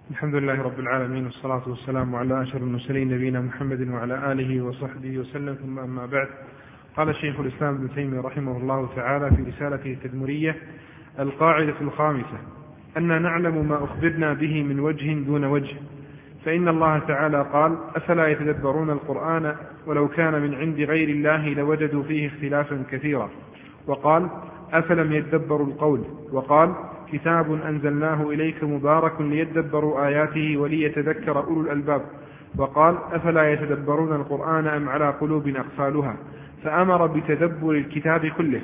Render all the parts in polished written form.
الحمد لله رب العالمين، والصلاة والسلام على أشرف المرسلين نبينا محمد وعلى آله وصحبه وسلم، ثم أما بعد. قال شيخ الإسلام ابن تيمية رحمه الله تعالى في رسالته التدمرية: القاعدة الخامسة أن نعلم ما أخبرنا به من وجه دون وجه، فإن الله تعالى قال: أفلا يتدبرون القرآن ولو كان من عند غير الله لوجدوا فيه اختلافا كثيرا. وقال: أفلم يدبروا القول. وقال: كتاب أنزلناه إليك مبارك ليدبروا آياته وليتذكر أولو الألباب. وقال: أفلا يتدبرون القرآن أم على قلوب أقفالها. فأمر بتدبر الكتاب كله.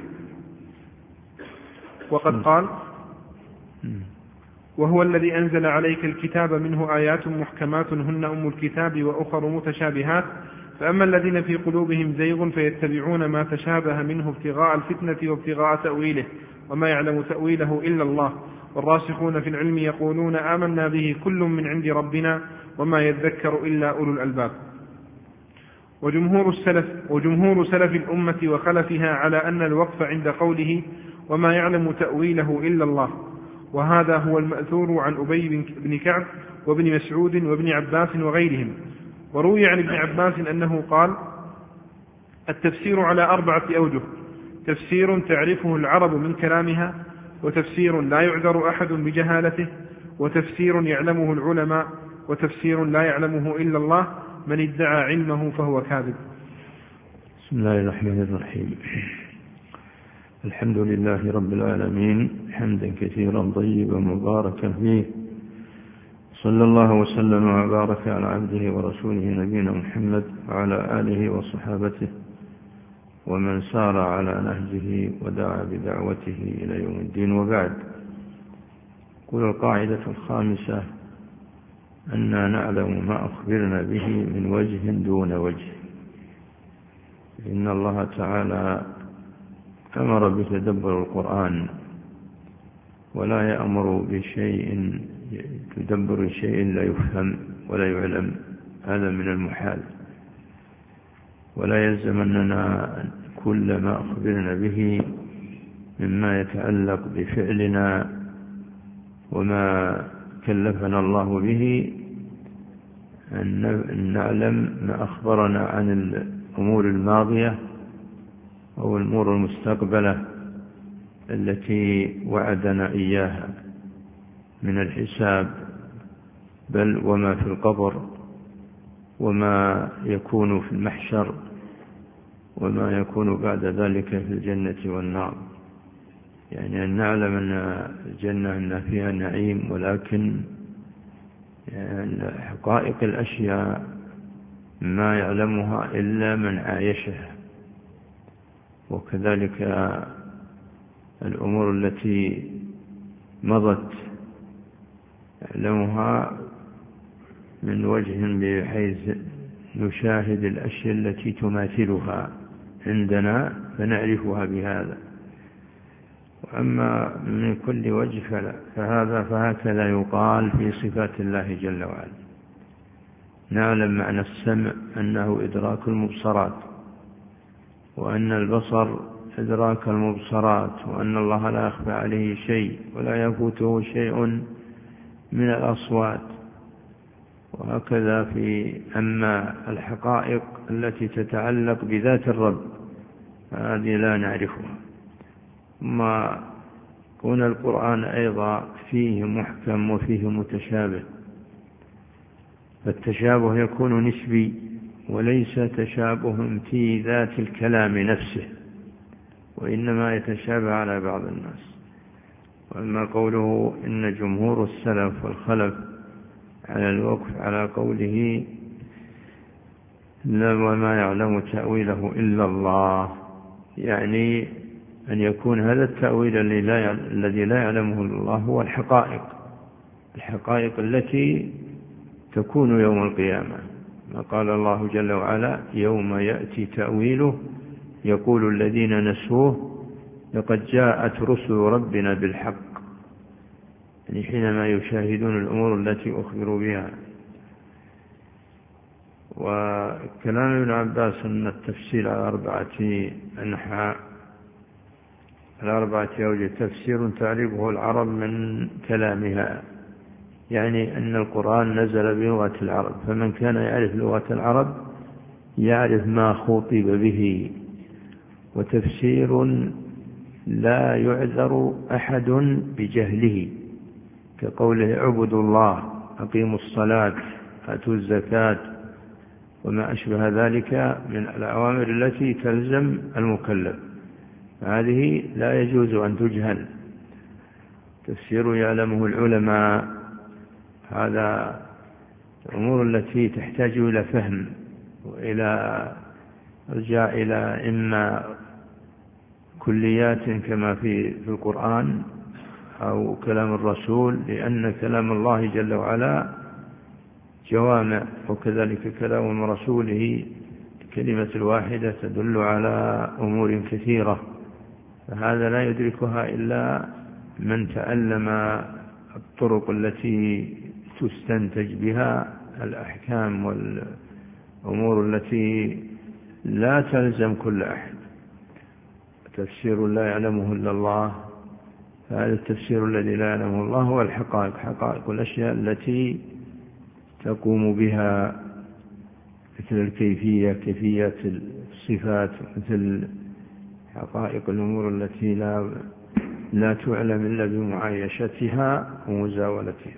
وقد قال: وهو الذي أنزل عليك الكتاب منه آيات محكمات هن أم الكتاب وأخر متشابهات، فأما الذين في قلوبهم زيغ فيتبعون ما تشابه منه ابتغاء الفتنة وابتغاء تأويله وما يعلم تأويله إلا الله، والراسخون في العلم يقولون آمنا به كل من عند ربنا وما يذكر إلا أولو الألباب. وجمهور سلف الأمة وخلفها على أن الوقف عند قوله وما يعلم تأويله إلا الله، وهذا هو المأثور عن أبي بن كعب وابن مسعود وابن عباس وغيرهم. وروي عن ابن عباس أنه قال: التفسير على 4 أوجه: تفسير تعرفه العرب من كلامها، وتفسير لا يعذر أحد بجهالته، وتفسير يعلمه العلماء، وتفسير لا يعلمه إلا الله، من ادعى علمه فهو كاذب. بسم الله الرحمن الرحيم. الحمد لله رب العالمين حمدا كثيرا طيبا مباركا فيه، صلى الله وسلم وبارك على عبده ورسوله نبينا محمد وعلى آله وصحابته ومن سار على نهجه ودعا بدعوته إلى يوم الدين. وبعد، قل القاعدة الخامسة أننا نعلم ما أخبرنا به من وجه دون وجه. إن الله تعالى أمر بتدبر القرآن، ولا يأمر بشيء تدبر شيء لا يفهم ولا يعلم، هذا من المحال. ولا يلزم أننا كل ما أخبرنا به مما يتعلق بفعلنا وما كلفنا الله به أن نعلم ما أخبرنا عن الأمور الماضية أو الأمور المستقبلة التي وعدنا إياها من الحساب، بل وما في القبر، وما يكون في المحشر، وما يكون بعد ذلك في الجنة والنار. يعني أن نعلم أن الجنة أن فيها نعيم، ولكن حقائق الأشياء ما يعلمها إلا من عايشها. وكذلك الأمور التي مضت يعلمها من وجه بحيث نشاهد الأشياء التي تماثلها عندنا فنعرفها بهذا. وأما من كل وجه فهكذا يقال في صفات الله جل وعلا. نعلم معنى السمع أنه إدراك المبصرات، وأن البصر إدراك المبصرات، وأن الله لا يخفى عليه شيء ولا يفوته شيء من الأصوات. وهكذا أما الحقائق التي تتعلق بذات الرب هذه لا نعرفها. ما كون القرآن أيضا فيه محكم وفيه متشابه، فالتشابه يكون نسبي وليس تشابه في ذات الكلام نفسه، وإنما يتشابه على بعض الناس. وأما قوله إن جمهور السلف والخلف على الوقف على قوله وما يعلم تأويله إلا الله، يعني أن يكون هذا التأويل الذي لا يعلمه الله هو الحقائق التي تكون يوم القيامة. ما قال الله جل وعلا: يوم يأتي تأويله يقول الذين نسوه لقد جاءت رسل ربنا بالحق، يعني حينما يشاهدون الأمور التي أخبروا بها. وكلام ابن عباس أن التفسير على 4 أنحاء، على 4 أوجه: تفسير تعرفه العرب من كلامها، يعني أن القرآن نزل بلغة العرب، فمن كان يعرف لغة العرب يعرف ما خُطب به. وتفسير لا يعذر أحد بجهله، كقوله اعبدوا الله، أقيموا الصلاة، آتوا الزكاة، وما أشبه ذلك من الأوامر التي تلزم المكلف، هذه لا يجوز أن تجهل. تفسير يعلمه العلماء، هذا الأمور التي تحتاج إلى فهم وإلى رجاء إلى إما كليات كما في القرآن أو كلام الرسول، لأن كلام الله جل وعلا جوامع، وكذلك كلام رسوله الكلمة الواحدة تدل على أمور كثيرة، فهذا لا يدركها إلا من تعلم الطرق التي تستنتج بها الأحكام والأمور التي لا تلزم كل أحد. تفسير لا يعلمه إلا الله، فهذا التفسير الذي لا يعلمه الله هو الحقائق، حقائق الأشياء التي تقوم بها، مثل الكيفية، كيفية الصفات، مثل حقائق الأمور التي لا تعلم إلا بمعايشتها ومزاولتها.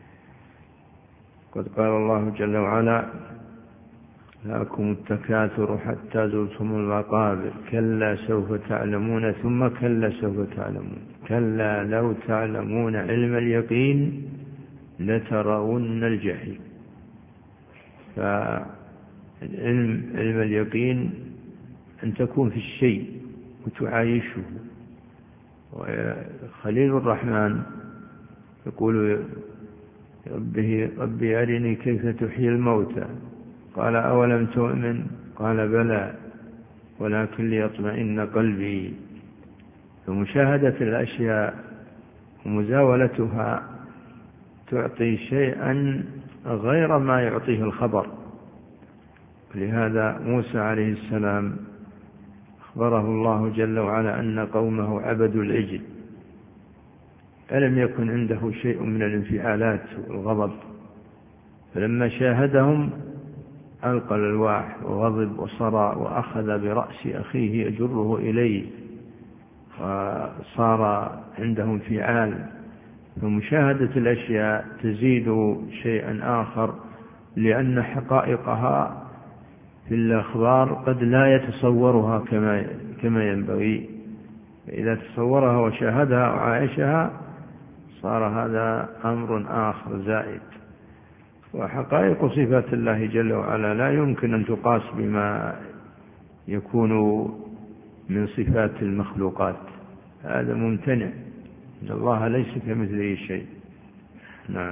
قد قال الله جل وعلا لكم التكاثر حتى زرتم المقابر كلا سوف تعلمون ثم كلا سوف تعلمون كلا لو تعلمون علم اليقين لترون الجحيم. فعلم اليقين أن تكون في الشيء وتعايشه. وخليل الرحمن يقول ربي أرني كيف تحيي الموتى، قال أولم تؤمن، قال بلى ولكن ليطمئن قلبي. فمشاهدة الأشياء ومزاولتها تعطي شيئا غير ما يعطيه الخبر. لهذا موسى عليه السلام أخبره الله جل وعلا أن قومه عبدوا العجل، ألم يكن عنده شيء من الانفعالات والغضب، فلما شاهدهم ألقى الألواح وغضب وصرع وأخذ برأس أخيه يجره إليه، وصار عندهم انفعال. فمشاهدة الأشياء تزيد شيئا آخر، لأن حقائقها في الأخبار قد لا يتصورها كما ينبغي، فإذا تصورها وشاهدها وعايشها صار هذا أمر آخر زائد. وحقائق صفات الله جل وعلا لا يمكن أن تقاس بما يكون من صفات المخلوقات، هذا ممتنع، إن الله ليس كمثله شيء. نعم.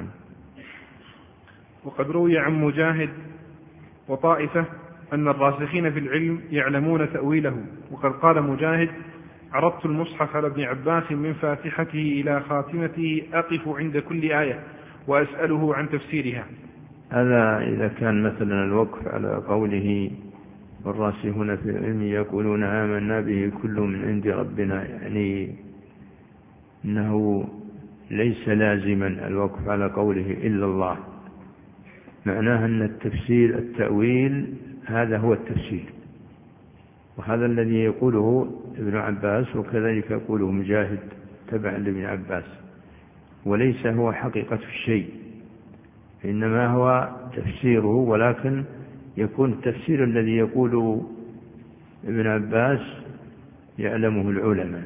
وقد روي عن مجاهد وطائفة أن الراسخين في العلم يعلمون تأويله. وقد قال مجاهد عرضت المصحف على ابن عباس من فاتحته إلى خاتمته أقف عند كل آية وأسأله عن تفسيرها. هذا إذا كان مثلا الوقف على قوله والراسخون في العلم يقولون آمنا به كل من عند ربنا، يعني إنه ليس لازما الوقف على قوله إلا الله، معناه أن التفسير التأويل هذا هو التفسير، وهذا الذي يقوله ابن عباس وكذلك يقوله مجاهد تبع لابن عباس، وليس هو حقيقة الشيء، إنما هو تفسيره، ولكن يكون التفسير الذي يقول ابن عباس يعلمه العلماء.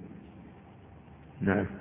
نعم.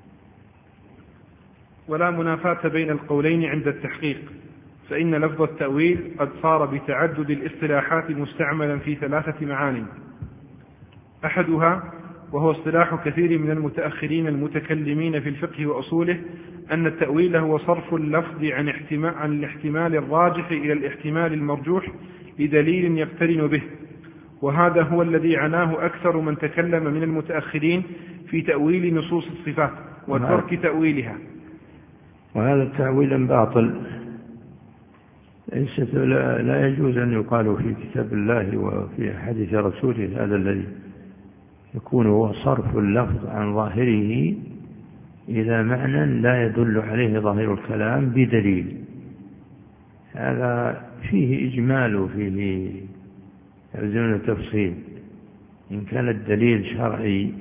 ولا منافاة بين القولين عند التحقيق، فإن لفظ التأويل قد صار بتعدد الاصطلاحات مستعملا في 3 معان. أحدها وهو اصطلاح كثير من المتأخرين المتكلمين في الفقه وأصوله أن التأويل هو صرف اللفظ عن الاحتمال الراجح إلى الاحتمال المرجوح لدليل يقترن به، وهذا هو الذي عناه أكثر من تكلم من المتأخرين في تأويل نصوص الصفات وترك تأويلها. وهذا التأويل باطل، لا يجوز أن يقال في كتاب الله وفي حديث رسوله هذا الذي يكون هو صرف اللفظ عن ظاهره إلى معنى لا يدل عليه ظاهر الكلام بدليل. هذا فيه إجمال وفيه يلزمنا تفصيل. إن كان الدليل شرعي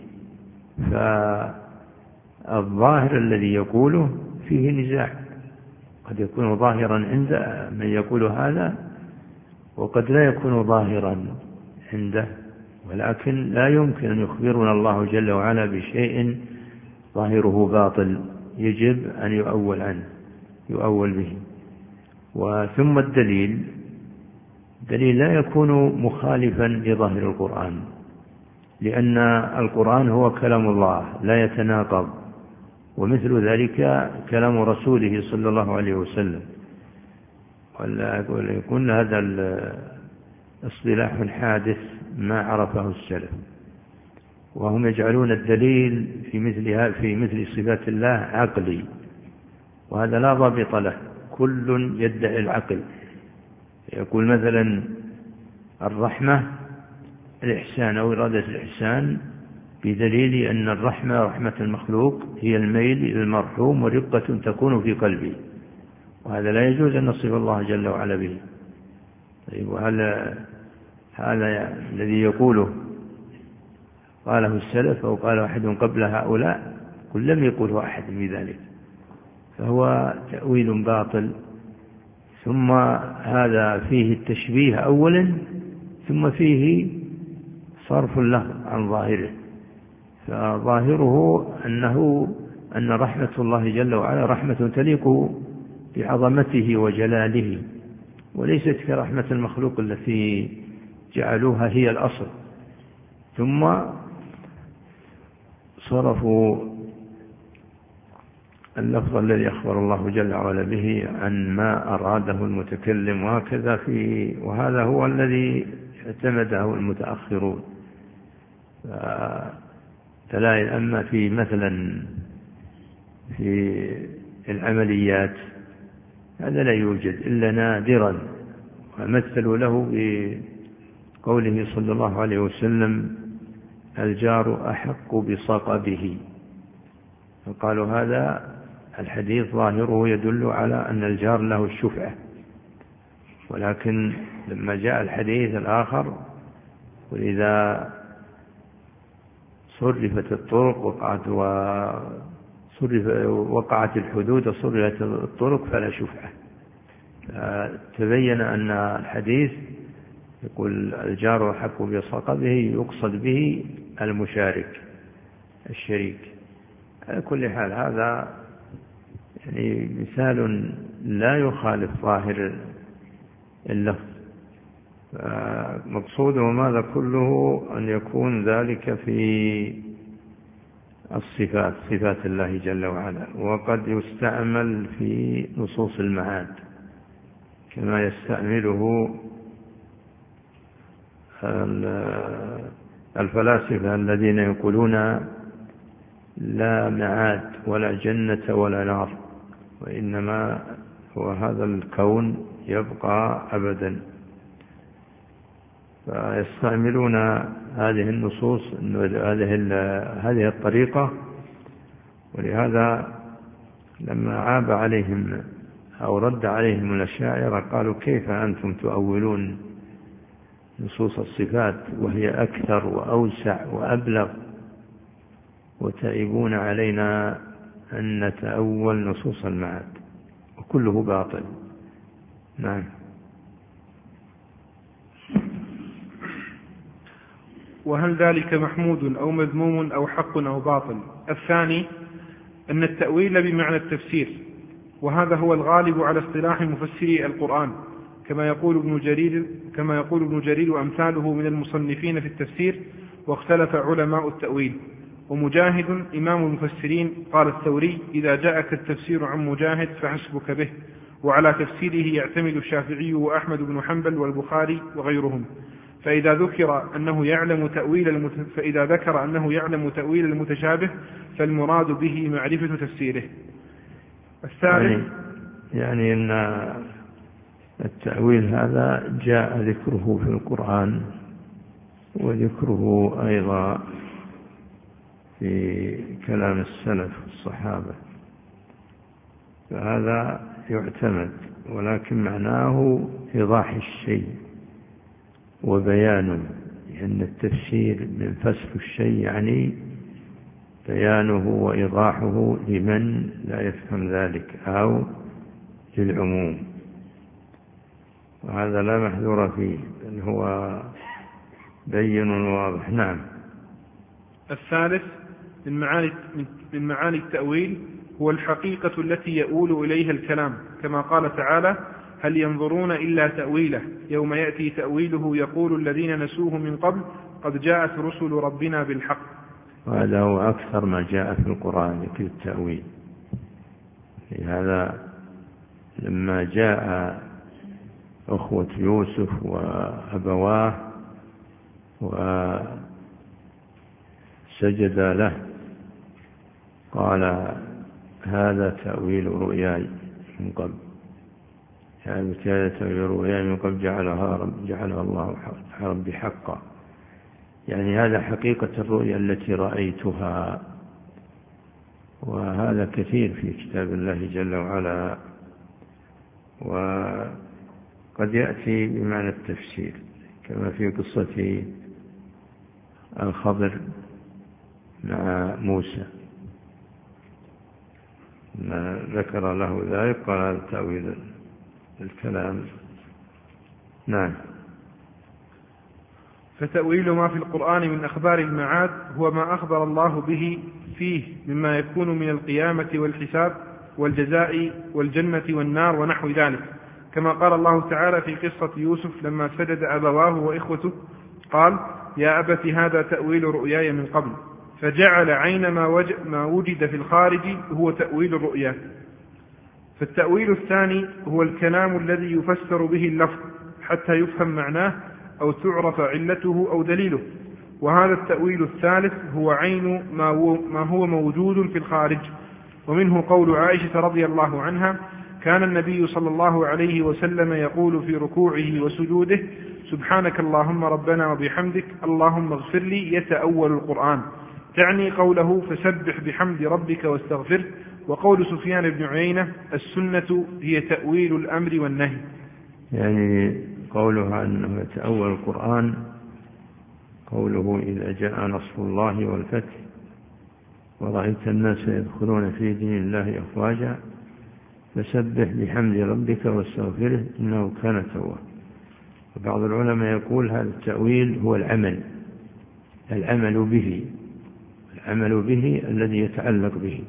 فالظاهر الذي يقوله فيه نزاع، قد يكون ظاهرا عند من يقول هذا وقد لا يكون ظاهرا عنده، ولكن لا يمكن أن يخبرنا الله جل وعلا بشيء ظاهره باطل يجب أن يؤول به. وثم الدليل لا يكون مخالفا لظاهر القرآن، لأن القرآن هو كلام الله لا يتناقض، ومثل ذلك كلام رسوله صلى الله عليه وسلم. ولا يكون هذا الاصطلاح حادث ما عرفه السلف، وهم يجعلون الدليل في مثل صفات الله عقلي، وهذا لا ضابط له. كل يدعي العقل، يقول مثلا الرحمة الإحسان أو إرادة الإحسان بدليل أن الرحمة رحمة المخلوق هي الميل إلى المرحوم ورقة تكون في قلبه، وهذا لا يجوز أن نصف الله جل وعلا به. طيب، هذا الذي يقوله قاله السلف أو قال أحد قبل هؤلاء، كل لم يقوله أحد بذلك، فهو تأويل باطل. ثم هذا فيه التشبيه أولا، ثم فيه صرف له عن ظاهره. فظاهره أن رحمة الله جل وعلا رحمة تليق بعظمته وجلاله، وليست كرحمة المخلوق التي جعلوها هي الأصل. ثم صرفوا اللفظ الذي أخبر الله جل وعلا به عن ما أراده المتكلم، وهذا هو الذي اعتمده المتأخرون. فلا أما في مثلا في العمليات هذا لا يوجد إلا نادرا، ومثلوا له بقوله صلى الله عليه وسلم الجار أحق بصقبه، فقالوا هذا الحديث ظاهره يدل على أن الجار له الشفعة، ولكن لما جاء الحديث الآخر وإذا صرفت الطرق وقعت الحدود وصرفت الطرق فلا شفعة. تبين أن الحديث يقول الجار أحق بصقبه يقصد به المشارك الشريك. على كل حال هذا يعني مثال لا يخالف ظاهر اللفظ. مقصوده ماذا كله أن يكون ذلك في الصفات، صفات الله جل وعلا، وقد يستعمل في نصوص المعاد كما يستعمله الفلاسفة الذين يقولون لا معاد ولا جنة ولا نار، وإنما هو هذا الكون يبقى أبدا. فيستعملون هذه النصوص هذه الطريقة. ولهذا لما عاب عليهم أو رد عليهم الأشاعرة قالوا كيف أنتم تؤولون نصوص الصفات وهي أكثر وأوسع وأبلغ، وتعيبون علينا أن نتأول نصوص المعاد، وكله باطل. نعم. وهل ذلك محمود أو مذموم أو حق أو باطل؟ الثاني أن التأويل بمعنى التفسير، وهذا هو الغالب على اصطلاح مفسري القرآن، كما يقول ابن جرير وأمثاله من المصنفين في التفسير، واختلف علماء التأويل. ومجاهد إمام المفسرين قال الثوري إذا جاءك التفسير عن مجاهد فحسبك به، وعلى تفسيره يعتمد الشافعي وأحمد بن حنبل والبخاري وغيرهم. فإذا ذكر أنه يعلم تأويل المتشابه فالمراد به معرفة تفسيره. الثالث يعني أن التأويل هذا جاء ذكره في القرآن وذكره أيضا في كلام السلف الصحابة، فهذا يعتمد، ولكن معناه إيضاح الشيء وبيانه، لأن التفسير من فسر الشيء يعني بيانه وإيضاحه لمن لا يفهم ذلك أو للعموم، وهذا لا محذور فيه بل هو بين واضح. نعم. الثالث من معاني التأويل هو الحقيقة التي يؤول إليها الكلام، كما قال تعالى: هل ينظرون إلا تأويله يوم يأتي تأويله يقول الذين نسوه من قبل قد جاءت رسل ربنا بالحق. وهذا هو أكثر ما جاء في القرآن ذكر التأويل. لهذا لما جاء أخوة يوسف وأبواه وسجد له قال: هذا تأويل رؤياي من قبل، هذا تأويل رؤياي من قبل جعلها الله ربي حقا، يعني هذا حقيقة الرؤيا التي رأيتها. وهذا كثير في كتاب الله جل وعلا، وقد يأتي بمعنى التفسير كما في قصة الخضر مع موسى، ما ذكر له ذلك قال: هذا تأويل الكلام. نعم. فتأويل ما في القرآن من أخبار المعاد هو ما أخبر الله به فيه مما يكون من القيامة والحساب والجزاء والجنة والنار ونحو ذلك، كما قال الله تعالى في قصة يوسف لما سجد أبواه وإخوته قال: يا أبت هذا تأويل رؤياي من قبل، فجعل عين ما وجد في الخارج هو تأويل الرؤيا. فالتأويل الثاني هو الكلام الذي يفسر به اللفظ حتى يفهم معناه أو تعرف علته أو دليله، وهذا التأويل الثالث هو عين ما هو موجود في الخارج. ومنه قول عائشة رضي الله عنها: كان النبي صلى الله عليه وسلم يقول في ركوعه وسجوده: سبحانك اللهم ربنا وبحمدك اللهم اغفر لي، يتأول القرآن، تعني قوله فسبح بحمد ربك واستغفره. وقول سفيان بن عيينة: السنة هي تأويل الأمر والنهي، يعني قوله أنه يتأول القرآن قوله: إذا جاء نصر الله والفتح ورأيت الناس يدخلون في دين الله أفواجا فسبح بحمد ربك واستغفره إنه كان توابا. وبعض العلماء يقول هذا التأويل هو العمل به الذي يتعلق به،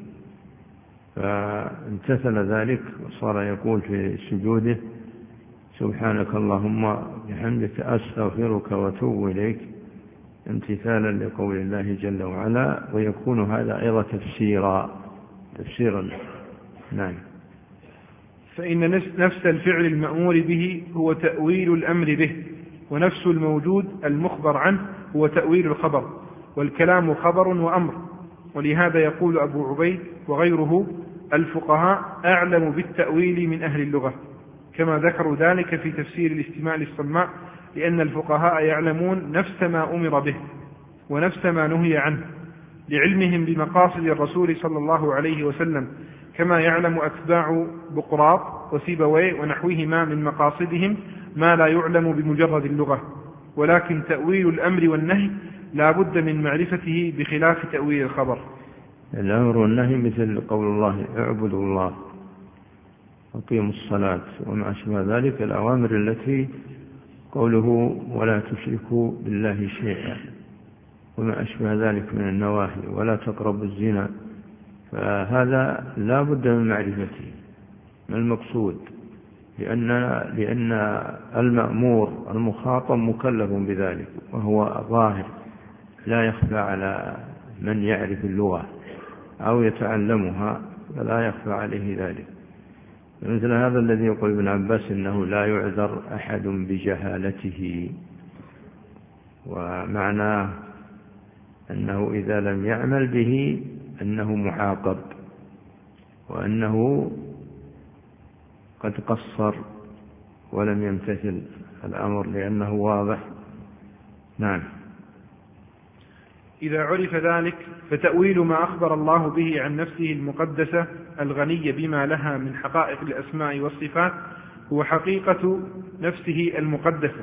فامتثل ذلك وصار يقول في سجوده: سبحانك اللهم بحمدك أستغفرك وأتوب إليك، امتثالا لقول الله جل وعلا، ويكون هذا أيضا تفسيرا. نعم. فإن نفس الفعل المأمور به هو تأويل الأمر به، ونفس الموجود المخبر عنه هو تأويل الخبر، والكلام خبر وأمر. ولهذا يقول أبو عبيد وغيره: الفقهاء أعلم بالتأويل من أهل اللغة، كما ذكروا ذلك في تفسير الاستماع للصماء، لأن الفقهاء يعلمون نفس ما أمر به ونفس ما نهي عنه، لعلمهم بمقاصد الرسول صلى الله عليه وسلم، كما يعلم أتباع بقراط وسيبويه ونحوهما من مقاصدهم ما لا يعلم بمجرد اللغة. ولكن تأويل الأمر والنهي لا بد من معرفته بخلاف تأويل الخبر. الأمر والنهي مثل قول الله: اعبدوا الله وقيموا الصلاة وما أشبه ذلك، الأوامر التي قوله ولا تشركوا بالله شيئا، وما أشبه ذلك من النواهي، ولا تقربوا الزنا، فهذا لا بد من معرفته ما المقصود، لأن المأمور المخاطب مكلف بذلك، وهو ظاهر لا يخفى على من يعرف اللغة أو يتعلمها، فلا يخفى عليه ذلك. مثل هذا الذي يقول ابن عباس إنه لا يعذر أحد بجهالته، ومعناه أنه إذا لم يعمل به أنه معاقب، وأنه قد قصر ولم يمتثل الأمر لأنه واضح. نعم. إذا عرف ذلك فتأويل ما أخبر الله به عن نفسه المقدسة الغنية بما لها من حقائق الأسماء والصفات هو حقيقة نفسه المقدسة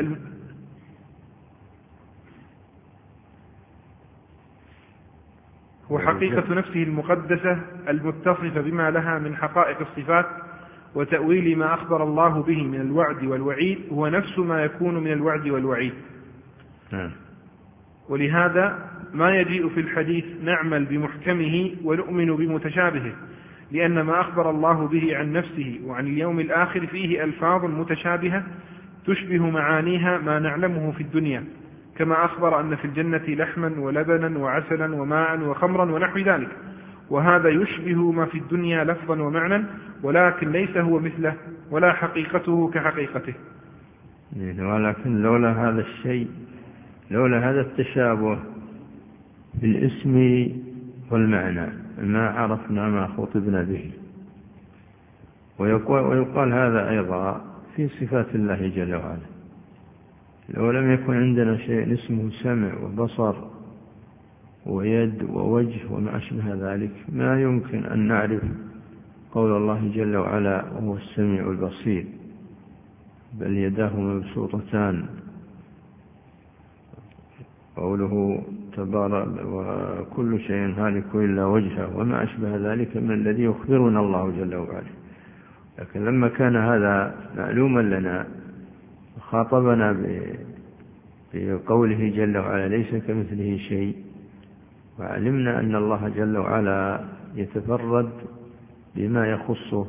المتصفة بما لها من حقائق الصفات، وتأويل ما أخبر الله به من الوعد والوعيد هو نفس ما يكون من الوعد والوعيد. ولهذا ما يجيء في الحديث نعمل بمحكمه ونؤمن بمتشابهه، لأن ما أخبر الله به عن نفسه وعن اليوم الآخر فيه ألفاظ متشابهة تشبه معانيها ما نعلمه في الدنيا، كما أخبر أن في الجنة لحما ولبنا وعسلا وماء وخمرا ونحو ذلك، وهذا يشبه ما في الدنيا لفظا ومعنى، ولكن ليس هو مثله ولا حقيقته كحقيقته. ولكن لولا هذا الشيء، لولا هذا التشابه بالاسم والمعنى ما عرفنا ما خطبنا به. ويقال هذا أيضا في صفات الله جل وعلا. لو لم يكن عندنا شيء اسمه سمع وبصر ويد ووجه وما أشبه ذلك ما يمكن أن نعرف قول الله جل وعلا وهو السميع البصير، بل يداه مبسوطتان، قوله تبارك وكل شيء هالك إلا وجهه وما أشبه ذلك من الذي يخبرنا الله جل وعلا. لكن لما كان هذا معلوما لنا خاطبنا بقوله جل وعلا ليس كمثله شيء، وعلمنا أن الله جل وعلا يتفرد بما يخصه،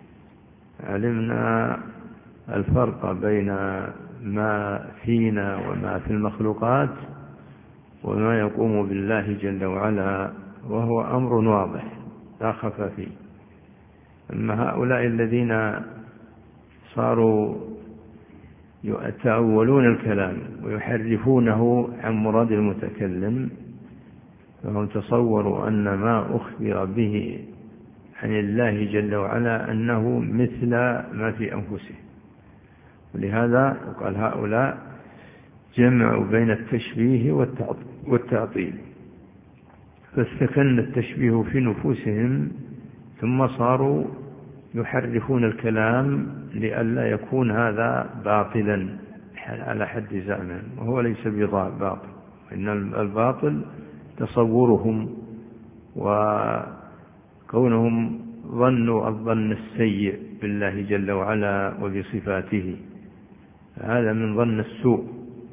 علمنا الفرق بين ما فينا وما في المخلوقات وما يقوم بالله جل وعلا، وهو أمر واضح لا خفى فيه. أما هؤلاء الذين صاروا يتأولون الكلام ويحرفونه عن مراد المتكلم، فهم تصوروا أن ما أخبر به عن الله جل وعلا أنه مثل ما في أنفسه. ولهذا قال هؤلاء جمعوا بين التشبيه والتعطيل، فاستكن التشبيه في نفوسهم ثم صاروا يحرفون الكلام لئلا يكون هذا باطلا على حد زعمهم، وهو ليس بباطل، إن الباطل تصورهم وكونهم ظنوا الظن السيء بالله جل وعلا وبصفاته، هذا من ظن السوء.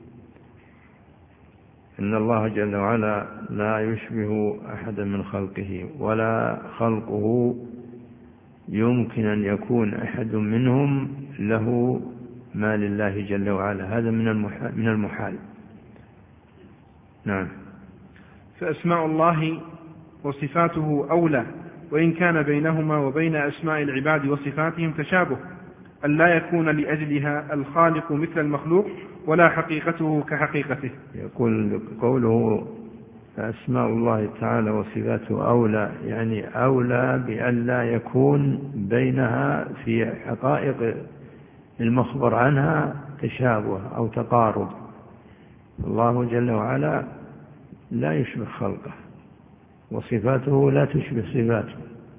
إن الله جل وعلا لا يشبه أحدا من خلقه، ولا خلقه يمكن أن يكون أحد منهم له ما لله جل وعلا، هذا من المحال. نعم. فأسماء الله وصفاته أولى، وإن كان بينهما وبين أسماء العباد وصفاتهم تشابه، أن لا يكون لأجلها الخالق مثل المخلوق ولا حقيقته كحقيقته. يقول قوله أسماء الله تعالى وصفاته أولى، يعني أولى بأن لا يكون بينها في حقائق المخبر عنها تشابه أو تقارب. الله جل وعلا لا يشبه خلقه، وصفاته لا تشبه صفاته.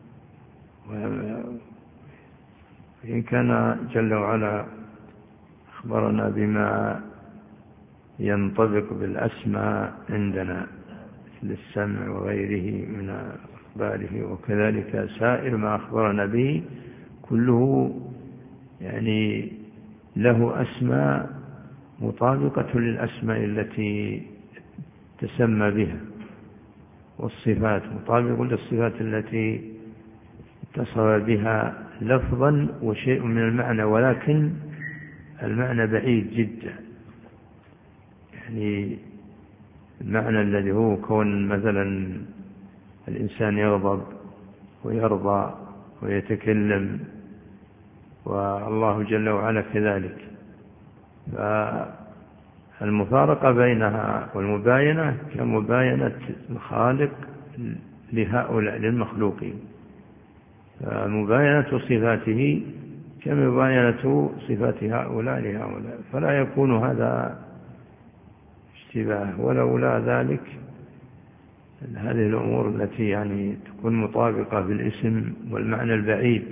وإن كان جل وعلا أخبرنا بما ينطبق بالأسماء عندنا مثل السمع وغيره من أخباره، وكذلك سائر ما أخبرنا به كله يعني له أسماء مطابقة للأسماء التي تسمى بها، والصفات مطابقة للصفات التي اتصف بها لفظا وشيء من المعنى، ولكن المعنى بعيد جدا. يعني المعنى الذي هو كون مثلا الإنسان يغضب ويرضى ويتكلم، والله جل وعلا كذلك، فالمفارقة بينها والمباينة كمباينة الخالق لهؤلاء للمخلوقين، فمباينة صفاته كمباينة صفات هؤلاء لهؤلاء، فلا يكون هذا اشتباه. ولولا ذلك هذه الأمور التي يعني تكون مطابقة بالاسم والمعنى البعيد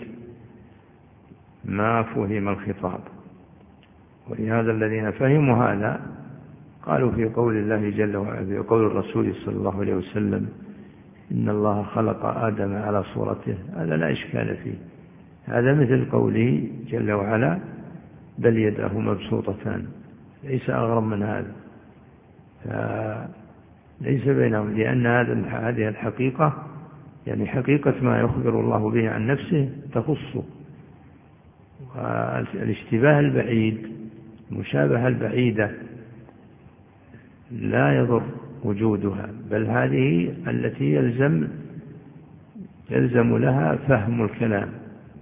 ما فهم الخطاب. ولهذا الذين فهموا هذا قالوا في قول الله جل وعلا، في قول الرسول صلى الله عليه وسلم: إن الله خلق آدم على صورته، هذا لا إشكال فيه. هذا مثل قوله جل وعلا: بل يداه مبسوطتان، ليس أغرب من هذا. ليس بينهم، لأن هذه الحقيقة يعني حقيقة ما يخبر الله به عن نفسه تخصه. والاشتباه البعيد، المشابهة البعيدة لا يضر وجودها، بل هذه التي يلزم لها فهم الكلام.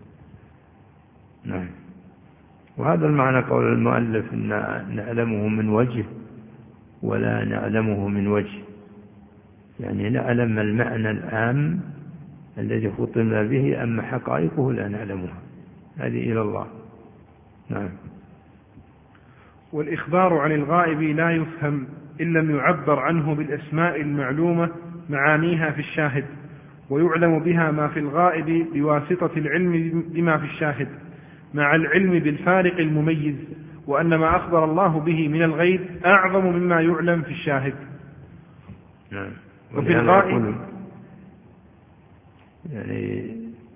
نعم. وهذا المعنى قول المؤلف: إن نعلمه من وجه ولا نعلمه من وجه، يعني نعلم المعنى العام الذي خطبنا به، أما حقائقه لا نعلمها، هذه إلى الله. نعم. والإخبار عن الغائب لا يفهم إن لم يعبر عنه بالأسماء المعلومة معانيها في الشاهد، ويعلم بها ما في الغائب بواسطة العلم بما في الشاهد، مع العلم بالفارق المميز، وأن ما أخبر الله به من الغيب أعظم مما يعلم في الشاهد. نعم. وفي الغائب يعني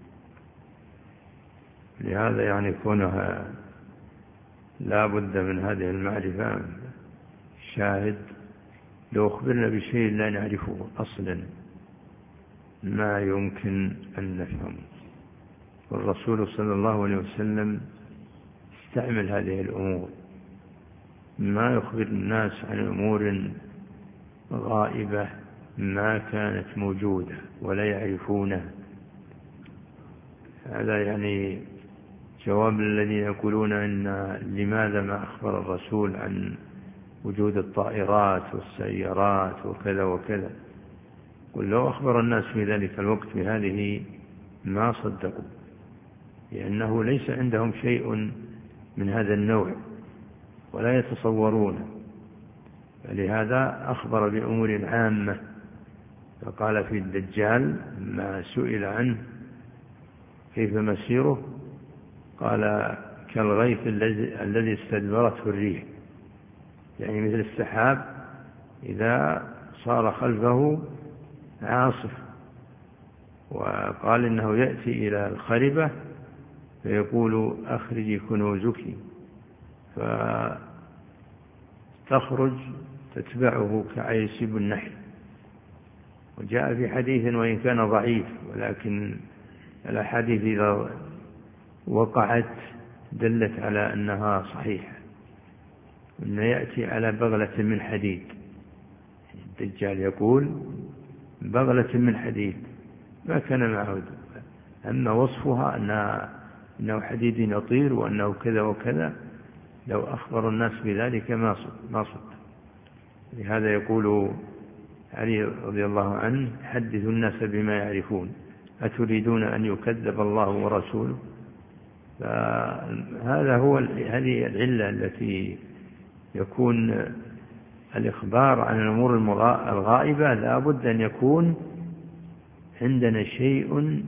لهذا يعني كونها لا بد من هذه المعرفة. الشاهد لو أخبرنا بشيء لا نعرفه أصلا ما يمكن أن نفهمه. والرسول صلى الله عليه وسلم استعمل هذه الأمور، ما يخبر الناس عن أمور غائبة ما كانت موجودة ولا يعرفونها. هذا يعني جواب الذين يقولون إن لماذا ما أخبر الرسول عن وجود الطائرات والسيارات وكذا وكذا. قل لو أخبر الناس في ذلك الوقت بهذه ما صدقوا، لأنه ليس عندهم شيء من هذا النوع ولا يتصورونه. فلهذا أخبر بأمور عامة، فقال في الدجال ما سئل عنه كيف مسيره قال: كالغيث الذي استدبرته الريح، يعني مثل السحاب إذا صار خلفه عاصف. وقال إنه يأتي إلى الخربة فيقول: أخرجي كنوزك، فتخرج تتبعه كعيسب النحل. وجاء في حديث وإن كان ضعيف، ولكن الأحاديث إذا وقعت دلت على أنها صحيحة، أنه يأتي على بغلة من حديد. الدجال يقول بغلة من حديد ما كان معه، أما وصفها أنه حديد يطير وأنه كذا وكذا، لو أخبر الناس بذلك ما صدق. لهذا يقول علي رضي الله عنه: حدثوا الناس بما يعرفون، أتريدون أن يكذب الله ورسوله؟ هذه العلة التي يكون الإخبار عن الأمور الغائبة لا بد أن يكون عندنا شيء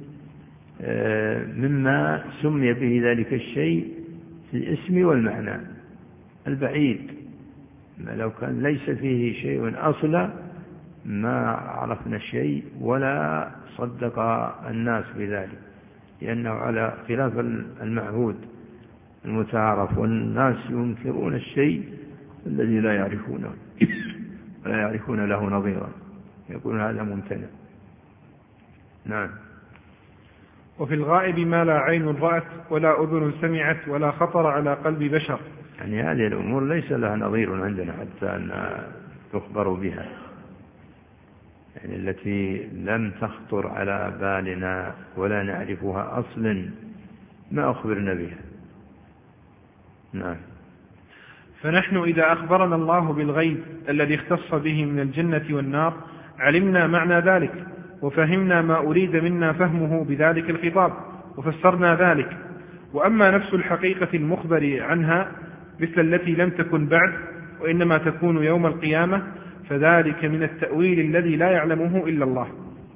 مما سمي به ذلك الشيء في الاسم والمعنى البعيد. لو كان ليس فيه شيء أصلا ما عرفنا شيء ولا صدق الناس بذلك، لأنه على خلاف المعهود المتعارف، والناس ينكرون الشيء الذي لا يعرفونه ولا يعرفون له نظيرا، يقولون هذا ممتنع. نعم. وفي الغائب ما لا عين رأت ولا أذن سمعت ولا خطر على قلب بشر، يعني هذه الأمور ليس لها نظير عندنا حتى أن تخبر بها، يعني التي لم تخطر على بالنا ولا نعرفها أصلا ما أخبرنا بها. نعم. فنحن إذا أخبرنا الله بالغيب الذي اختص به من الجنة والنار علمنا معنى ذلك، وفهمنا ما أريد منا فهمه بذلك الخطاب، وفسرنا ذلك. وأما نفس الحقيقة المخبر عنها مثل التي لم تكن بعد وإنما تكون يوم القيامة، فذلك من التأويل الذي لا يعلمه إلا الله.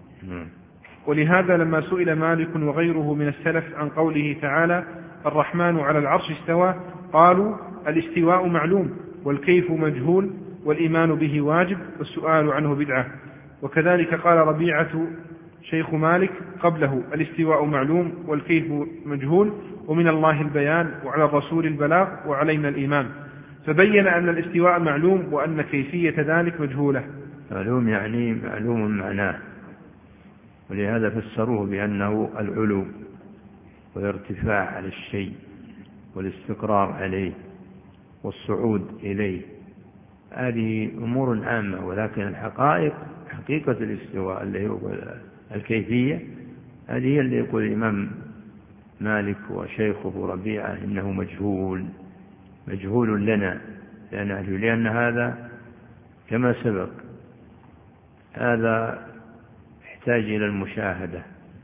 ولهذا لما سئل مالك وغيره من السلف عن قوله تعالى الرحمن على العرش استوى قالوا الاستواء معلوم والكيف مجهول والإيمان به واجب والسؤال عنه بدعة. وكذلك قال ربيعة شيخ مالك قبله الاستواء معلوم والكيف مجهول ومن الله البيان وعلى الرسول البلاغ وعلينا الإيمان. فبين أن الاستواء معلوم وأن كيفية ذلك مجهولة. معلوم يعني معلوم معناه، ولهذا فسروه بأنه العلو والارتفاع على الشيء والاستقرار عليه والصعود إليه. هذه أمور عامة، ولكن الحقائق حقيقة الاستواء اللي هو الكيفية هذه هي اللي يقول الإمام مالك وشيخه ربيعة إنه مجهول لنا لأن هذا كما سبق هذا يحتاج إلى المشاهدة،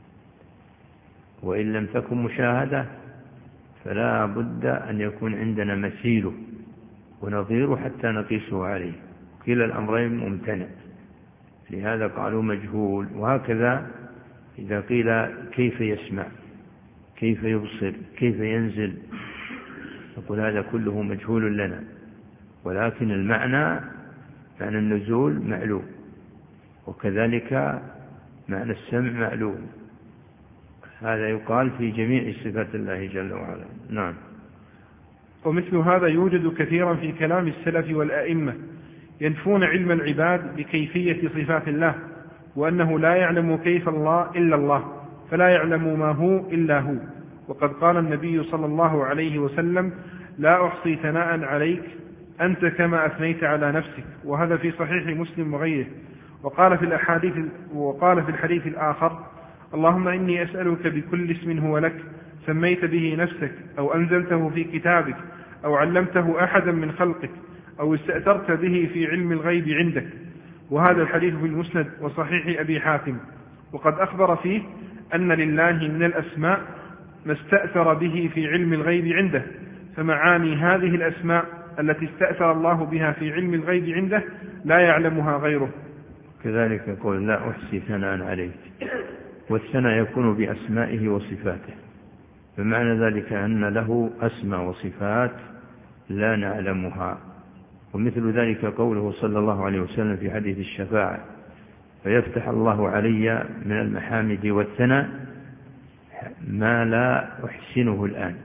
وإن لم تكن مشاهدة فلا بد أن يكون عندنا مثيله ونظيره حتى نقيسه عليه. كلا الأمرين ممتنع، لهذا قالوا مجهول. وهكذا إذا قيل كيف يسمع كيف يبصر كيف ينزل نقول هذا كله مجهول لنا، ولكن المعنى معنى النزول معلوم، وكذلك معنى السمع معلوم. هذا يقال في جميع صفات الله جل وعلا. نعم. ومثل هذا يوجد كثيرا في كلام السلف والأئمة ينفون علم العباد بكيفية صفات الله، وأنه لا يعلم كيف الله إلا الله، فلا يعلم ما هو إلا هو. وقد قال النبي صلى الله عليه وسلم لا أحصي ثناء عليك أنت كما أثنيت على نفسك، وهذا في صحيح مسلم وغيره. وقال في الحديث الآخر اللهم إني أسألك بكل اسم هو لك سميت به نفسك أو أنزلته في كتابك أو علمته أحدا من خلقك أو استأثرت به في علم الغيب عندك. وهذا الحديث في المسند وصحيح أبي حاتم. وقد أخبر فيه أن لله من الأسماء ما استأثر به في علم الغيب عنده، فمعاني هذه الأسماء التي استأثر الله بها في علم الغيب عنده لا يعلمها غيره. كذلك يقول لا أحصي ثناء عليك، والثناء يكون بأسمائه وصفاته، بمعنى ذلك أن له أسماء وصفات لا نعلمها. ومثل ذلك قوله صلى الله عليه وسلم في حديث الشفاعة فيفتح الله علي من المحامد والثناء ما لا أحسنه الآن.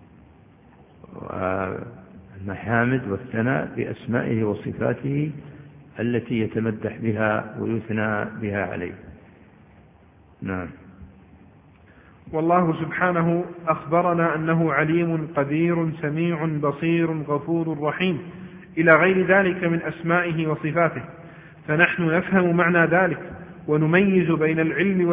المحامد والثناء بأسمائه وصفاته التي يتمدح بها ويثنى بها عليه. نعم. والله سبحانه أخبرنا أنه عليم قدير سميع بصير غفور رحيم إلى غير ذلك من أسمائه وصفاته، فنحن نفهم معنى ذلك ونميز بين العلم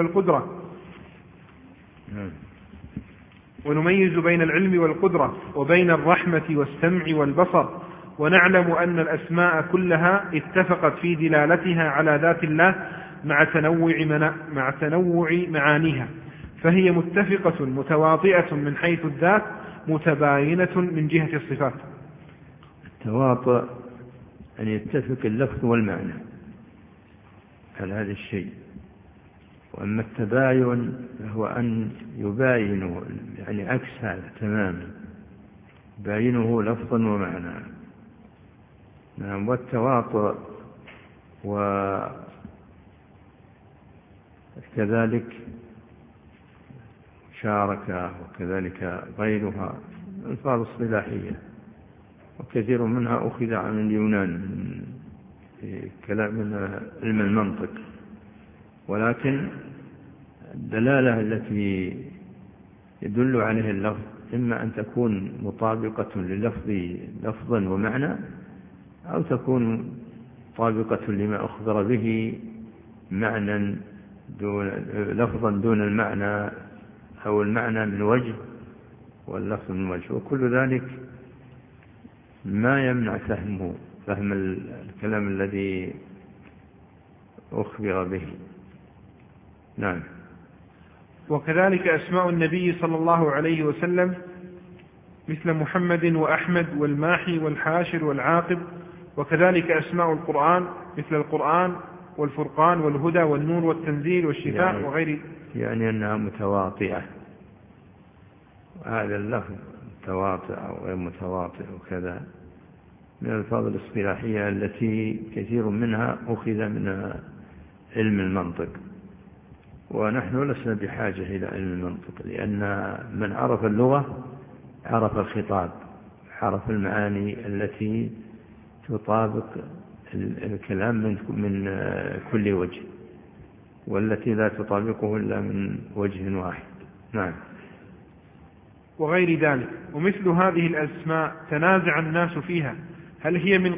والقدرة وبين الرحمة والسمع والبصر، ونعلم أن الأسماء كلها اتفقت في دلالتها على ذات الله مع تنوع معانيها، فهي متفقة متواطئة من حيث الذات متباينة من جهة الصفات. التواطؤ أن يتفق اللفظ والمعنى على هذا الشيء، وأما التباين فهو أن يباينه يعني عكس هذا تماما، يباينه لفظا ومعنى. نعم. والتواطؤ وكذلك شاركة وكذلك غيرها ألفاظ اصطلاحية، وكثير منها أخذ عن اليونان في كلام من علم المنطق، ولكن الدلالة التي يدل عليها اللفظ إما أن تكون مطابقة للفظ لفظا ومعنى، أو تكون طابقة لما أخبر به معنى لفظا دون المعنى، أو المعنى من وجه واللفظ من وجه، وكل ذلك ما يمنع فهم الكلام الذي أخبر به. نعم. وكذلك أسماء النبي صلى الله عليه وسلم مثل محمد وأحمد والماحي والحاشر والعاقب وكذلك أسماء القرآن مثل القرآن والفرقان والهدى والنور والتنزيل والشفاء وغير، يعني أنها متواطئة، وهذا اللفظ متواطئ أو غير متواطئ وكذا من الألفاظ الاصطلاحية التي كثير منها أخذ من علم المنطق، ونحن لسنا بحاجة إلى علم المنطق، لأن من عرف اللغة عرف الخطاب، عرف المعاني التي تطابق الكلام من كل وجه، والتي لا تطابقه إلا من وجه واحد. نعم. وغير ذلك. ومثل هذه الأسماء تنازع الناس فيها، هل هي من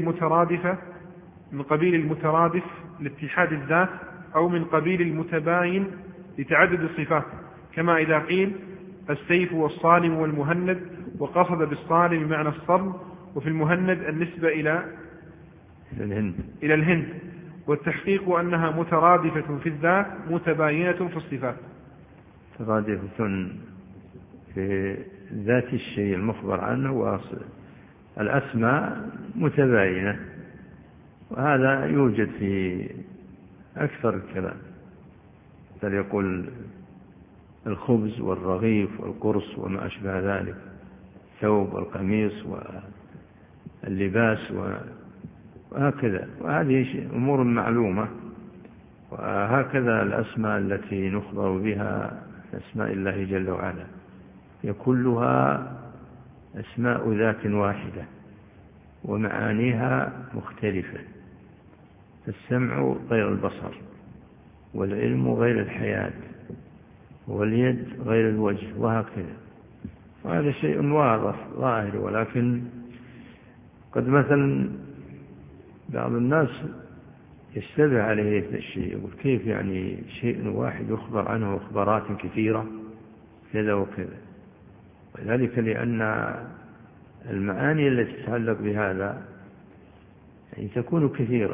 قبيل المترادف لاتحاد الذات، أو من قبيل المتباين لتعدد الصفات، كما إذا قيل السيف والصالم والمهند، وقصد بالصالم معنى الصلب، وفي المهند النسبة إلى الهند، والتحقيق أنها مترادفة في الذات متباينة في الصفات. مترادفة في ذات الشيء المخبر عنه، والأسماء متباينة، وهذا يوجد في أكثر الكلام، مثل يقول الخبز والرغيف والقرص وما أشبه ذلك، الثوب والقميص واللباس وهكذا، وهذه أمور معلومة. وهكذا الأسماء التي نخبر بها أسماء الله جل وعلا هي كلها أسماء ذات واحدة ومعانيها مختلفة، السمع غير البصر، والعلم غير الحياة، واليد غير الوجه، وهكذا. وهذا شيء واضح ظاهر، ولكن قد مثلا بعض الناس يشتبه عليه هذا الشيء، يقول كيف يعني شيء واحد يخبر عنه إخبارات كثيرة كذا وكذا، وذلك لأن المعاني التي تتعلق بهذا يعني تكون كثيرة.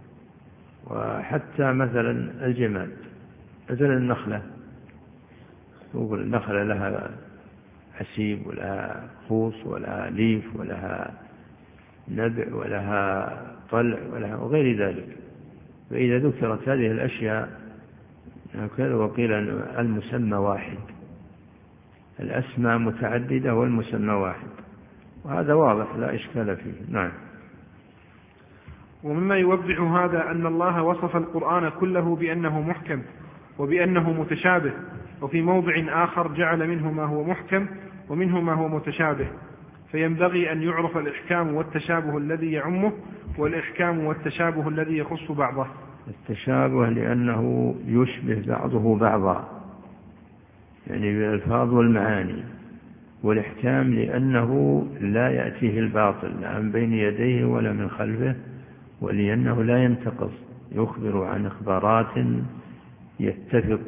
وحتى مثلا الجماد، مثلا النخلة، يقول النخلة لها حسيب ولها خوص ولها ليف ولها نبع ولها طلع ولها وغير ذلك. فإذا ذكرت هذه الأشياء هكذا وقيل المسمى واحد، الأسماء متعددة والمسمى واحد، وهذا واضح لا إشكال فيه. نعم. ومما يوضح هذا أن الله وصف القرآن كله بأنه محكم وبأنه متشابه، وفي موضع آخر جعل منه ما هو محكم ومنه ما هو متشابه، فينبغي أن يعرف الإحكام والتشابه الذي يعمه، والإحكام والتشابه الذي يخص بعضه. التشابه لأنه يشبه بعضه بعضا، يعني بالألفاظ والمعاني، والإحكام لأنه لا يأتيه الباطل لا من بين يديه ولا من خلفه، ولأنه لا ينتقص، يخبر عن إخبارات تتفق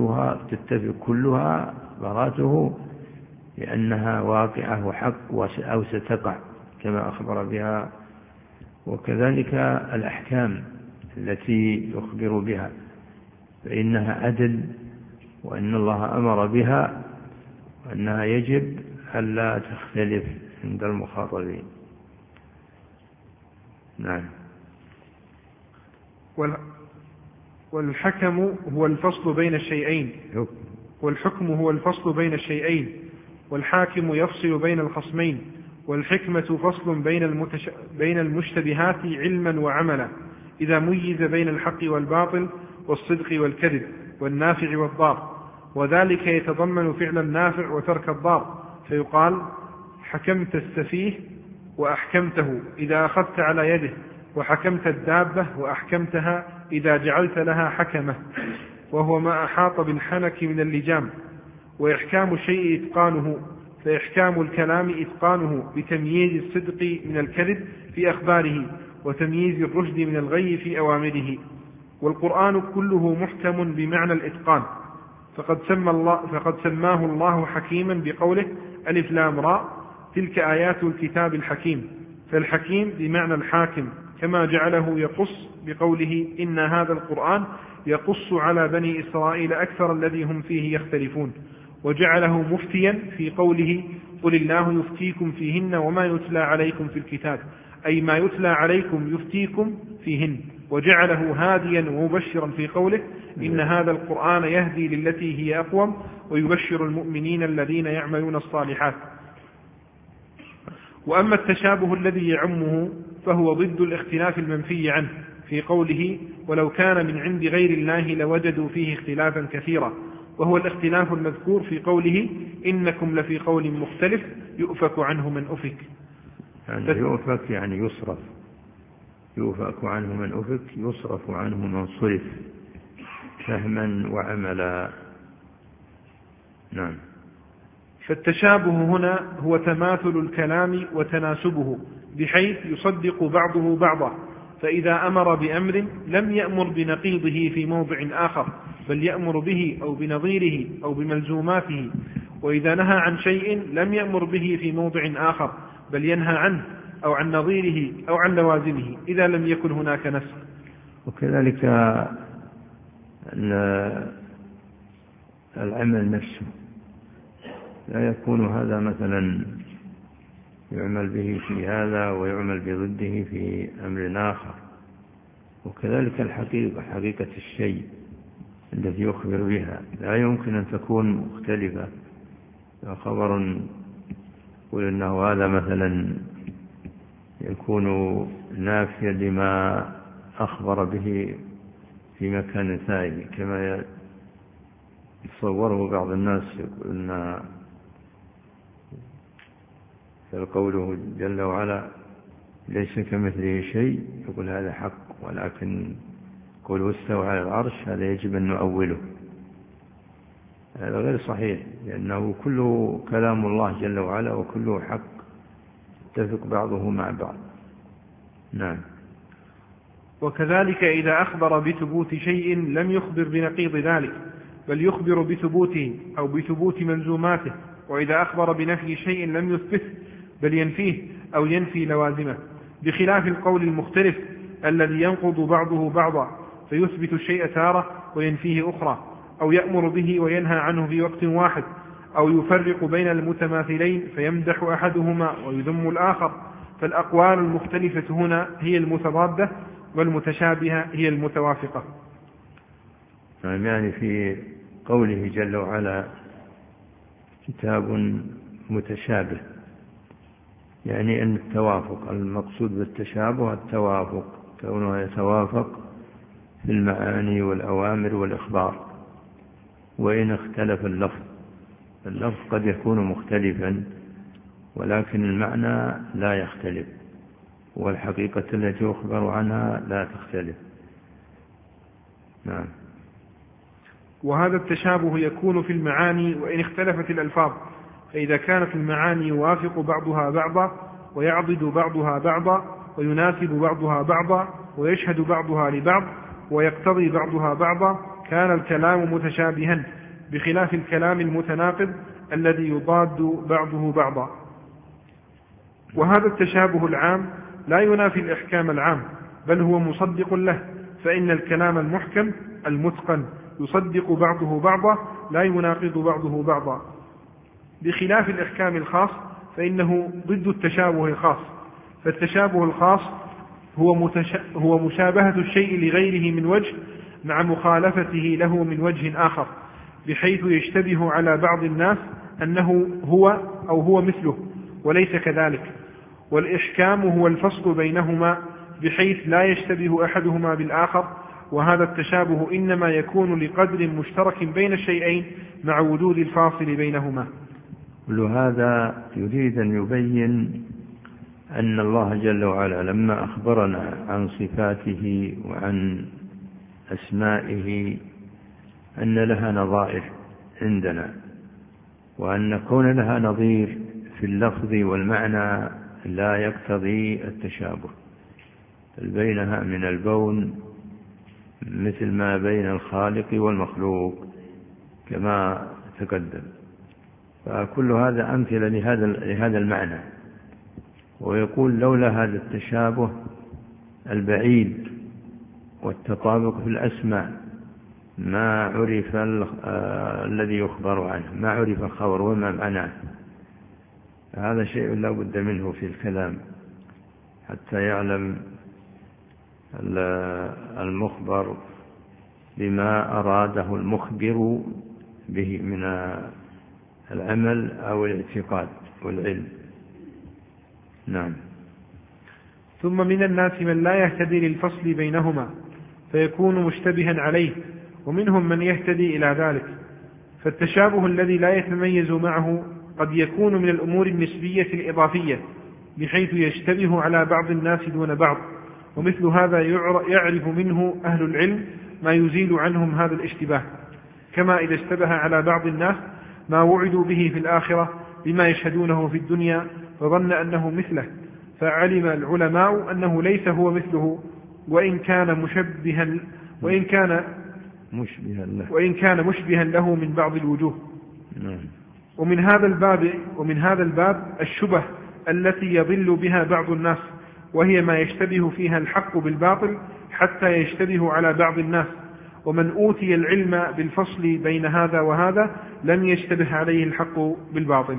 كلها إخباراته لأنها واقعة وحق أو ستقع كما أخبر بها. وكذلك الأحكام التي يخبر بها فإنها عدل، وأن الله أمر بها، وأنها يجب ألا تختلف عند المخاطبين. نعم. والحكم هو الفصل بين الشيئين، والحكم هو الفصل بين الشيئين، والحاكم يفصل بين الخصمين، والحكمة فصل بين المشتبهات علما وعملا، إذا ميز بين الحق والباطل والصدق والكذب والنافع والضار، وذلك يتضمن فعل النافع وترك الضار، فيقال حكمت السفيه وأحكمته إذا أخذت على يده، وحكمت الدابة وأحكمتها إذا جعلت لها حكمة، وهو ما أحاط بالحنك من اللجام. وإحكام الشيء إتقانه، فإحكام الكلام إتقانه بتمييز الصدق من الكذب في أخباره، وتمييز الرشد من الغي في أوامره. والقرآن كله محكم بمعنى الإتقان، فقد سماه الله حكيما بقوله ألف لام راء تلك آيات الكتاب الحكيم، فالحكيم بمعنى الحاكم، كما جعله يقص بقوله إن هذا القرآن يقص على بني إسرائيل أكثر الذي هم فيه يختلفون، وجعله مفتيا في قوله قل الله يفتيكم فيهن وما يتلى عليكم في الكتاب، أي ما يتلى عليكم يفتيكم فيهن، وجعله هاديا ومبشرا في قوله إن هذا القرآن يهدي للتي هي أقوم ويبشر المؤمنين الذين يعملون الصالحات. وأما التشابه الذي يعمه فهو ضد الاختلاف المنفي عنه في قوله ولو كان من عند غير الله لوجدوا فيه اختلافا كثيرا، وهو الاختلاف المذكور في قوله إنكم لفي قول مختلف يؤفك عنه من أفك. يعني يؤفك يعني يصرف، يؤفك عنه من أفك يصرف عنه من صرف فهما وعملا. نعم. فالتشابه هنا هو تماثل الكلام وتناسبه بحيث يصدق بعضه بعضا، فإذا أمر بأمر لم يأمر بنقيضه في موضع آخر، بل يأمر به أو بنظيره أو بملزوماته، وإذا نهى عن شيء لم يأمر به في موضع آخر، بل ينهى عنه أو عن نظيره أو عن لوازمه إذا لم يكن هناك نسخ. وكذلك العمل نفسه لا يكون هذا مثلا يعمل به في هذا ويعمل بضده في أمر آخر. وكذلك الحقيقة، حقيقة الشيء الذي يخبر بها لا يمكن أن تكون مختلفة. خبر يقول أنه هذا مثلا يكون نافيا لما أخبر به في مكان ثاني، كما يتصوره بعض الناس، يقول أن قوله جل وعلا ليس كمثله شيء، يقول هذا حق، ولكن قوله استوى على العرش هذا يجب أن نؤوله. هذا غير صحيح، لأنه كله كلام الله جل وعلا وكله حق يتفق بعضه مع بعض. نعم. وكذلك إذا أخبر بثبوت شيء لم يخبر بنقيض ذلك، بل يخبر بثبوته أو بثبوت ملزوماته، وإذا أخبر بنفي شيء لم يثبته بل ينفيه أو ينفي لوازمه، بخلاف القول المختلف الذي ينقض بعضه بعضا فيثبت الشيء تارة وينفيه أخرى، أو يأمر به وينهى عنه في وقت واحد، أو يفرق بين المتماثلين فيمدح أحدهما ويذم الآخر. فالأقوال المختلفة هنا هي المتضادة، والمتشابهة هي المتوافقة. يعني في قوله جل وعلا كتاب متشابه، يعني أن التوافق، المقصود بالتشابه التوافق، كونه يتوافق في المعاني والأوامر والإخبار. وإن اختلف اللفظ قد يكون مختلفا ولكن المعنى لا يختلف، والحقيقة التي يخبر عنها لا تختلف. نعم. وهذا التشابه يكون في المعاني وإن اختلفت الألفاظ، فإذا كانت المعاني يوافق بعضها بعضا ويعضد بعضها بعضا ويناسب بعضها بعضا ويشهد بعضها لبعض ويقتضي بعضها بعضا كان الكلام متشابها، بخلاف الكلام المتناقض الذي يضاد بعضه بعضا. وهذا التشابه العام لا ينافي الإحكام العام، بل هو مصدق له، فإن الكلام المحكم المتقن يصدق بعضه بعضا لا يناقض بعضه بعضا، بخلاف الإحكام الخاص فإنه ضد التشابه الخاص. فالتشابه الخاص هو مشابهة الشيء لغيره من وجه مع مخالفته له من وجه آخر، بحيث يشتبه على بعض الناس أنه هو أو هو مثله وليس كذلك. والإحكام هو الفصل بينهما بحيث لا يشتبه أحدهما بالآخر، وهذا التشابه إنما يكون لقدر مشترك بين الشيئين مع وجود الفاصل بينهما. كل هذا يريد أن يبين أن الله جل وعلا لما أخبرنا عن صفاته وعن أسمائه أن لها نظائر عندنا، وأن كون لها نظير في اللفظ والمعنى لا يقتضي التشابه، بل بينها من البون مثل ما بين الخالق والمخلوق كما تقدم. فكل هذا أمثلة لهذا المعنى. ويقول لولا هذا التشابه البعيد والتطابق في الأسماء ما عرف الذي يخبر عنه، ما عرف الخبر وما معناه. هذا شيء لا بد منه في الكلام، حتى يعلم المخبر بما أراده المخبر به من العمل أو الاعتقاد والعلم. نعم. ثم من الناس من لا يهتدي للفصل بينهما فيكون مشتبها عليه، ومنهم من يهتدي إلى ذلك. فالتشابه الذي لا يتميز معه قد يكون من الأمور النسبية الإضافية بحيث يشتبه على بعض الناس دون بعض، ومثل هذا يعرف منه أهل العلم ما يزيل عنهم هذا الاشتباه، كما إذا اشتبه على بعض الناس ما وعدوا به في الآخرة بما يشهدونه في الدنيا فظن أنه مثله، فعلم العلماء أنه ليس هو مثله وإن كان مشبها له من بعض الوجوه. ومن هذا الباب الشبه التي يضل بها بعض الناس، وهي ما يشتبه فيها الحق بالباطل حتى يشتبه على بعض الناس، ومن أوتي العلم بالفصل بين هذا وهذا لم يشتبه عليه الحق بالباطل.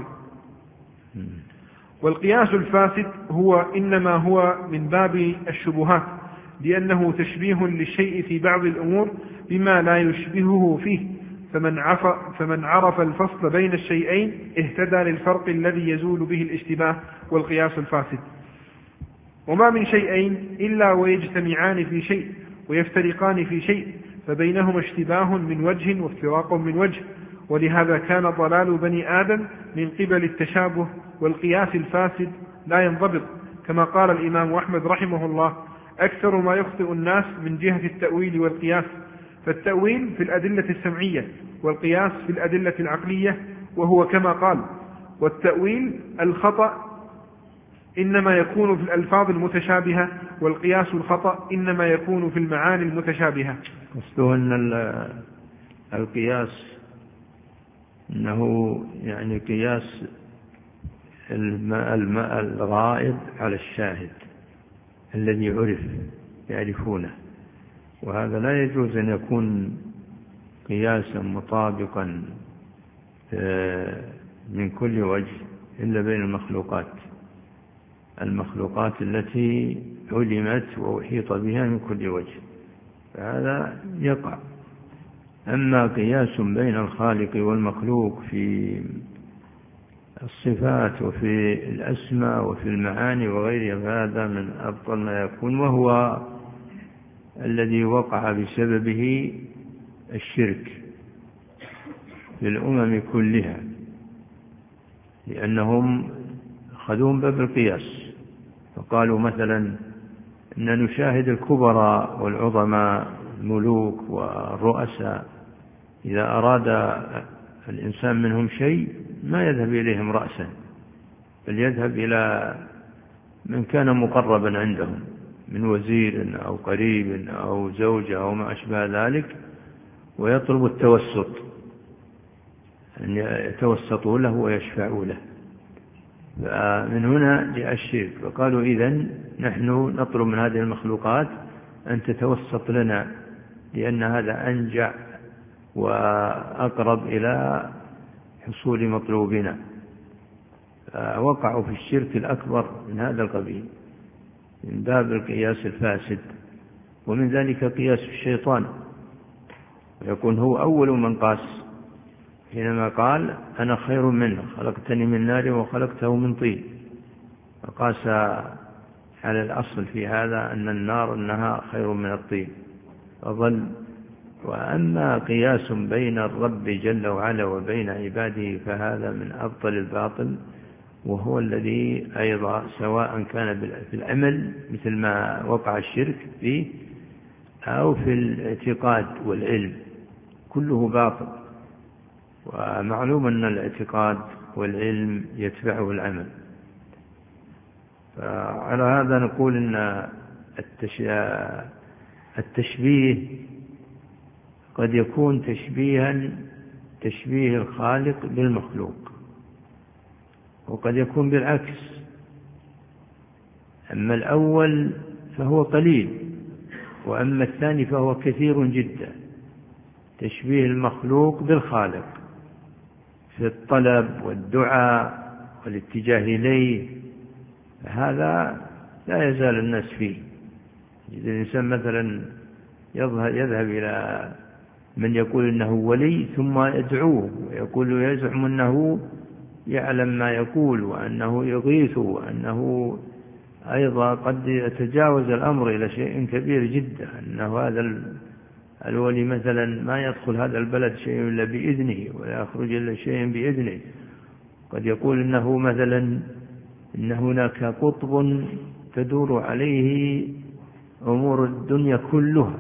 والقياس الفاسد إنما هو من باب الشبهات، لأنه تشبيه للشيء في بعض الأمور بما لا يشبهه فيه، فمن عرف الفصل بين الشيئين اهتدى للفرق الذي يزول به الاشتباه والقياس الفاسد. وما من شيئين إلا ويجتمعان في شيء ويفترقان في شيء، فبينهما اشتباه من وجه وافتراق من وجه، ولهذا كان ضلال بني آدم من قبل التشابه والقياس الفاسد لا ينضبط، كما قال الإمام أحمد رحمه الله: أكثر ما يخطئ الناس من جهة التأويل والقياس، فالتأويل في الأدلة السمعية والقياس في الأدلة العقلية، وهو كما قال: والتأويل الخطأ إنما يكون في الألفاظ المتشابهة، والقياس الخطأ إنما يكون في المعاني المتشابهة. قصده أن القياس أنه يعني قياس الغائب على الشاهد الذي يعرفونه، وهذا لا يجوز أن يكون قياسا مطابقا من كل وجه إلا بين المخلوقات التي علمت وأحيط بها من كل وجه، فهذا يقع. أما قياس بين الخالق والمخلوق في الصفات وفي الأسماء وفي المعاني وغيرها فهذا من أبطل ما يكون، وهو الذي وقع بسببه الشرك للأمم كلها، لأنهم خذون باب القياس، فقالوا مثلا أن نشاهد الكبراء والعظماء الملوك والرؤساء إذا أراد الإنسان منهم شيء ما يذهب إليهم رأسا، بل يذهب إلى من كان مقربا عندهم من وزير أو قريب أو زوجة أو ما أشبه ذلك، ويطلب التوسط، أن يتوسطوا له ويشفعوا له. فمن هنا جاء الشرك، فقالوا إذن نحن نطلب من هذه المخلوقات أن تتوسط لنا، لأن هذا أنجع وأقرب إلى حصول مطلوبنا. فوقعوا في الشرك الأكبر من هذا القبيل من باب القياس الفاسد. ومن ذلك قياس الشيطان، ويكون هو أول من قاس حينما قال: أنا خير منه، خلقتني من نار وخلقته من طين، فقاس على الأصل في هذا أن النار أنها خير من الطين فظل. وأما قياس بين الرب جل وعلا وبين عباده فهذا من أبطل الباطل، وهو الذي أيضا سواء كان في العمل مثل ما وقع الشرك فيه أو في الاعتقاد والعلم، كله باطل. ومعلوم أن الاعتقاد والعلم يتبعه العمل. فعلى هذا نقول أن التشبيه قد يكون تشبيه الخالق بالمخلوق، وقد يكون بالعكس. أما الأول فهو قليل، وأما الثاني فهو كثير جدا، تشبيه المخلوق بالخالق في الطلب والدعاء والاتجاه إليه، هذا لا يزال الناس فيه. إذا الإنسان مثلا يذهب إلى من يقول إنه ولي ثم يدعوه ويقول يزعم أنه يعلم ما يقول وأنه يغيث وأنه أيضا قد يتجاوز الأمر إلى شيء كبير جدا، أنه هذا الولي مثلا ما يدخل هذا البلد شيء إلا بإذنه ولا يخرج إلا شيء بإذنه. قد يقول إنه مثلا إن هناك قطب تدور عليه أمور الدنيا كلها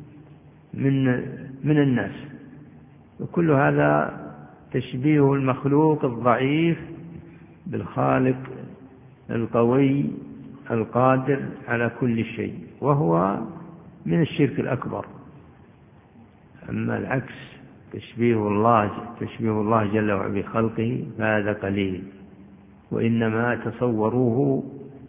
من الناس، وكل هذا تشبيه المخلوق الضعيف بالخالق القوي القادر على كل شيء، وهو من الشرك الأكبر. أما العكس تشبيه الله جل وعلا بخلقه فهذا قليل، وإنما تصوروه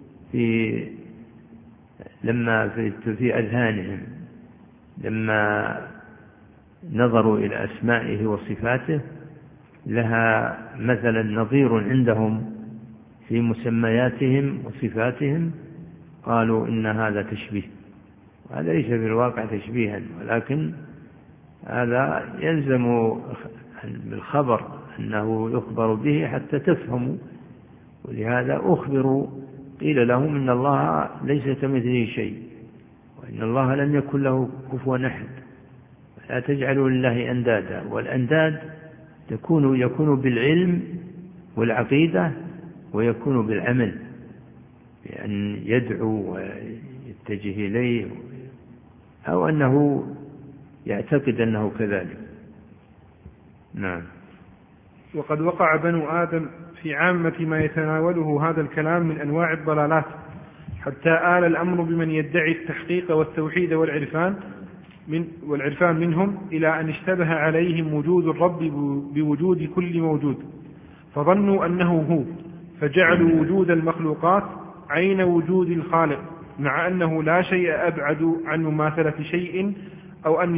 لما في أذهانهم لما نظروا إلى أسمائه وصفاته لها مثلا نظير عندهم في مسمياتهم وصفاتهم، قالوا إن هذا تشبيه. وهذا ليس في الواقع تشبيها، ولكن هذا يلزم بالخبر أنه يخبر به حتى تفهموا. ولهذا أخبروا قيل لهم إن الله ليس كمثله شيء وإن الله لم يكن له كفوا أحد، لا تجعلوا لله أندادا. والأنداد يكون بالعلم والعقيدة ويكون بالعمل، بأن يدعو ويتجه إليه أو أنه يعتقد أنه كذلك. نعم. وقد وقع بنو آدم في عامة ما يتناوله هذا الكلام من أنواع الضلالات، حتى آل الأمر بمن يدعي التحقيق والتوحيد والعرفان منهم إلى أن اشتبه عليهم وجود الرب بوجود كل موجود، فظنوا أنه هو، فجعلوا وجود المخلوقات عين وجود الخالق، مع أنه لا شيء أبعد عن مماثلة شيء أو أن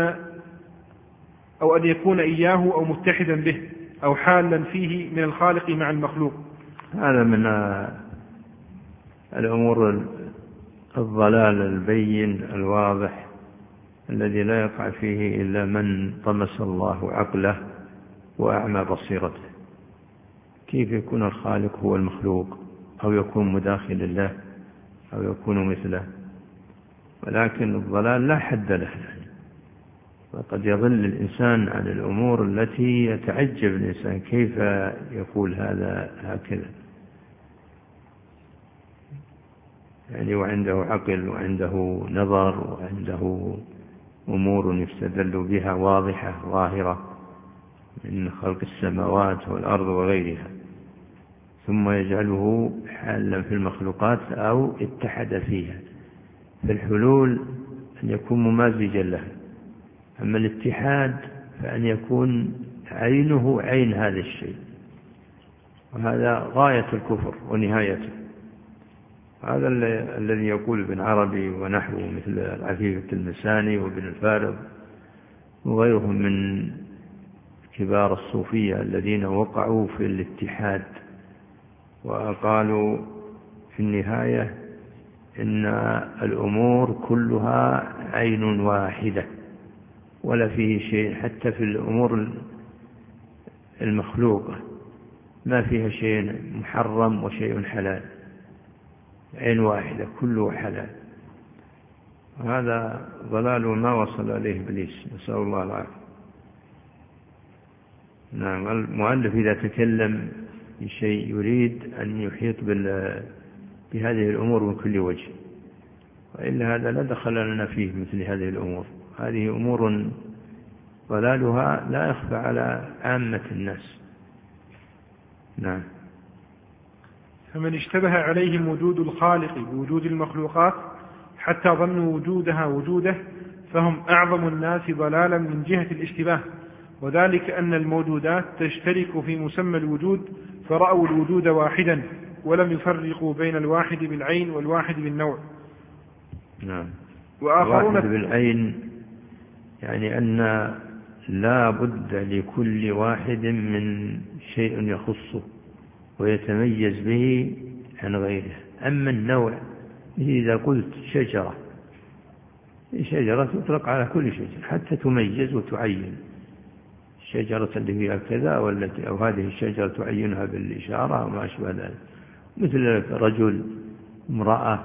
يكون إياه أو متحدا به أو حالا فيه من الخالق مع المخلوق. هذا من الأمور الضلال البين الواضح الذي لا يقع فيه إلا من طمس الله عقله وأعمى بصيرته. كيف يكون الخالق هو المخلوق أو يكون مداخل الله أو يكون مثله؟ ولكن الضلال لا حد له، وقد يضل الإنسان عن الأمور التي يتعجب الإنسان كيف يقول هذا هكذا، يعني وعنده عقل وعنده نظر وعنده أمور يستدل بها واضحة ظاهرة من خلق السماوات والأرض وغيرها، ثم يجعله حالا في المخلوقات أو اتحد فيها. فالحلول أن يكون ممازجا له، أما الاتحاد فأن يكون عينه عين هذا الشيء، وهذا غاية الكفر ونهايته. هذا الذي يقول ابن عربي ونحوه مثل العفيف التلمساني وابن الفارض وغيرهم من كبار الصوفية الذين وقعوا في الاتحاد وقالوا في النهاية إن الأمور كلها عين واحدة ولا فيه شيء، حتى في الأمور المخلوقة ما فيها شيء محرم وشيء حلال، عين واحدة كله حلال. وهذا ضلال ما وصل إليه إبليس، نسأل الله العافية. نعم. المؤلف إذا تكلم بشيء يريد أن يحيط بهذه الأمور من كل وجه، وإلا هذا لا دخل لنا فيه مثل هذه الأمور. هذه أمور ضلالها لا يخفى على عامة الناس. نعم. فمن اشتبه عليهم وجود الخالق بوجود المخلوقات حتى ظنوا وجودها وجوده فهم أعظم الناس ضلالا من جهة الاشتباه، وذلك أن الموجودات تشترك في مسمى الوجود، فرأوا الوجود واحدا ولم يفرقوا بين الواحد بالعين والواحد بالنوع. نعم. وآخرون الواحد بالعين يعني أن لا بد لكل واحد من شيء يخصه ويتميز به عن غيره. أما النوع إذا قلت شجرة تطلق على كل شجرة حتى تميز وتعين الشجرة اللي فيها كذا أو هذه الشجرة تعينها بالإشارة وما أشبه ذلك، مثل رجل امرأة.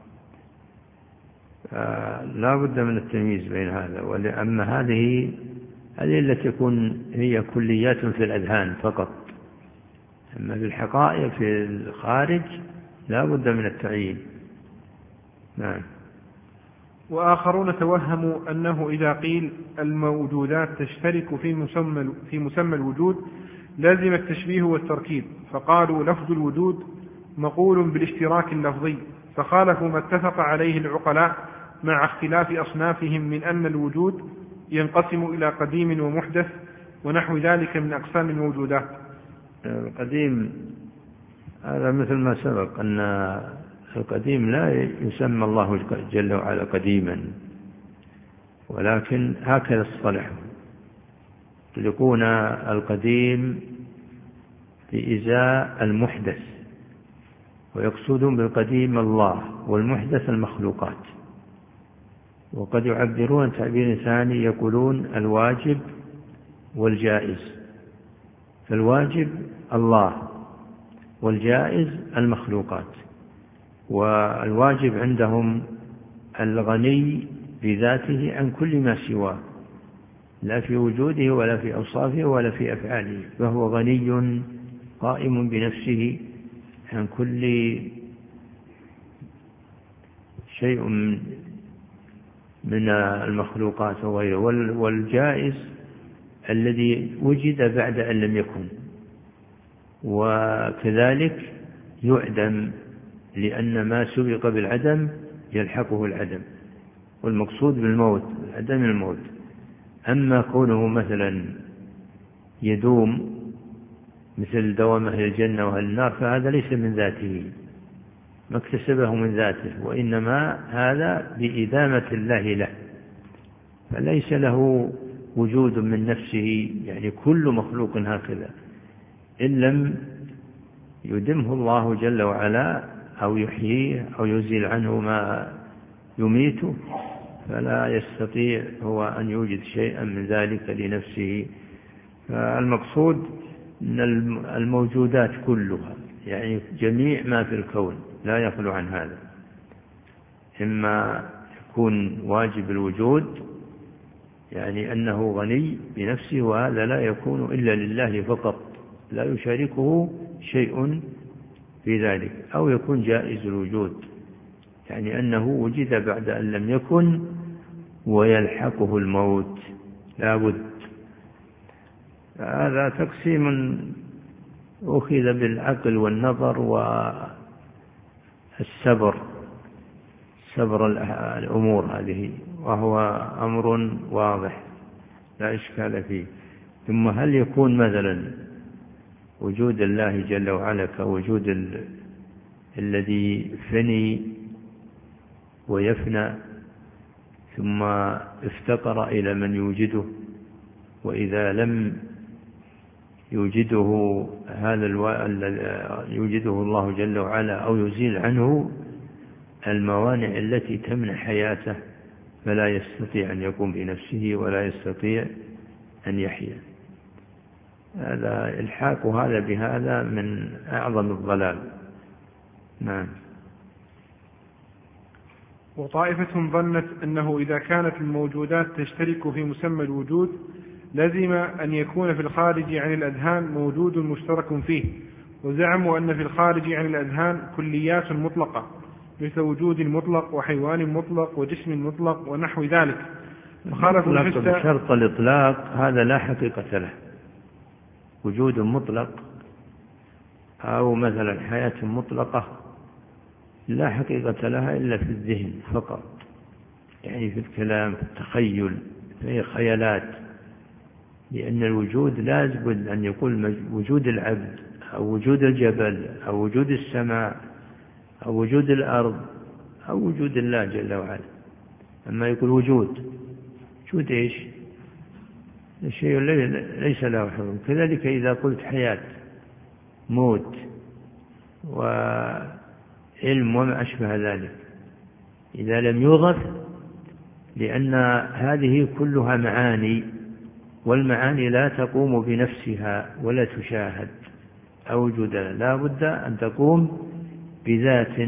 لا بد من التمييز بين هذا. أما هذه التي تكون هي كليات في الأذهان فقط، أما في الحقائق في الخارج لا بد من التعيين. نعم. وآخرون توهموا أنه إذا قيل الموجودات تشترك في مسمى الوجود لازم التشبيه والتركيب، فقالوا لفظ الوجود مقول بالاشتراك اللفظي، فخالفوا ما اتفق عليه العقلاء مع اختلاف أصنافهم من أن الوجود ينقسم إلى قديم ومحدث ونحو ذلك من أقسام الموجودات. القديم هذا مثل ما سبق أن القديم لا يسمى الله جل وعلا قديما، ولكن هكذا الصلح يطلقون القديم بإزاء المحدث، ويقصدون بالقديم الله والمحدث المخلوقات. وقد يعبرون تعبير ثاني يقولون الواجب والجائز، فالواجب الله والجائز المخلوقات. والواجب عندهم الغني بذاته عن كل ما سواه، لا في وجوده ولا في أوصافه ولا في أفعاله، فهو غني قائم بنفسه عن كل شيء من المخلوقات وغيره. والجائز الذي وجد بعد أن لم يكن، وكذلك يعدم لأن ما سبق بالعدم يلحقه العدم، والمقصود بالموت عدم الموت. أما كونه مثلا يدوم مثل دوام أهل الجنة وأهل النار فهذا ليس من ذاته، ما اكتسبه من ذاته، وإنما هذا بإدامة الله له، فليس له وجود من نفسه. يعني كل مخلوق هكذا إن لم يدمه الله جل وعلا أو يحييه أو يزيل عنه ما يميته فلا يستطيع هو أن يوجد شيئا من ذلك لنفسه. فالمقصود أن الموجودات كلها يعني جميع ما في الكون لا يخلو عن هذا، إما يكون واجب الوجود يعني أنه غني بنفسه، وهذا لا يكون إلا لله فقط لا يشاركه شيء في ذلك، أو يكون جائز الوجود يعني أنه وجد بعد أن لم يكن ويلحقه الموت لا بد. هذا تقسيم أخذ بالعقل والنظر والسبر، سبر الأمور هذه، وهو أمر واضح لا إشكال فيه. ثم هل يكون مثلا وجود الله جل وعلا كوجود الذي فني ويفنى ثم افتقر إلى من يوجده، وإذا لم يوجده يوجده الله جل وعلا أو يزيل عنه الموانع التي تمنع حياته فلا يستطيع أن يقوم بنفسه ولا يستطيع أن يحيا. هذا الحاق هذا بهذا من أعظم الضلال. نعم. وطائفة ظنت أنه إذا كانت الموجودات تشترك في مسمى الوجود لازم أن يكون في الخارج عن الأذهان موجود مشترك فيه، وزعموا أن في الخارج عن الأذهان كليات مطلقة مثل وجود مطلق وحيوان مطلق وجسم مطلق ونحو ذلك. شرط الإطلاق هذا لا حقيقة له، وجود مطلق أو مثلا حياة مطلقة لا حقيقة لها إلا في الذهن فقط، يعني في الكلام في التخيل في خيالات، لأن الوجود لازم أن يقول وجود العبد أو وجود الجبل أو وجود السماء أو وجود الأرض أو وجود الله جل وعلا. أما يقول وجود إيش؟ الشيء ليس له حكم. كذلك إذا قلت حياة موت وعلم وما أشبه ذلك إذا لم يضف، لأن هذه كلها معاني، والمعاني لا تقوم بنفسها ولا تشاهد أو وجودها، لا بد أن تقوم بذات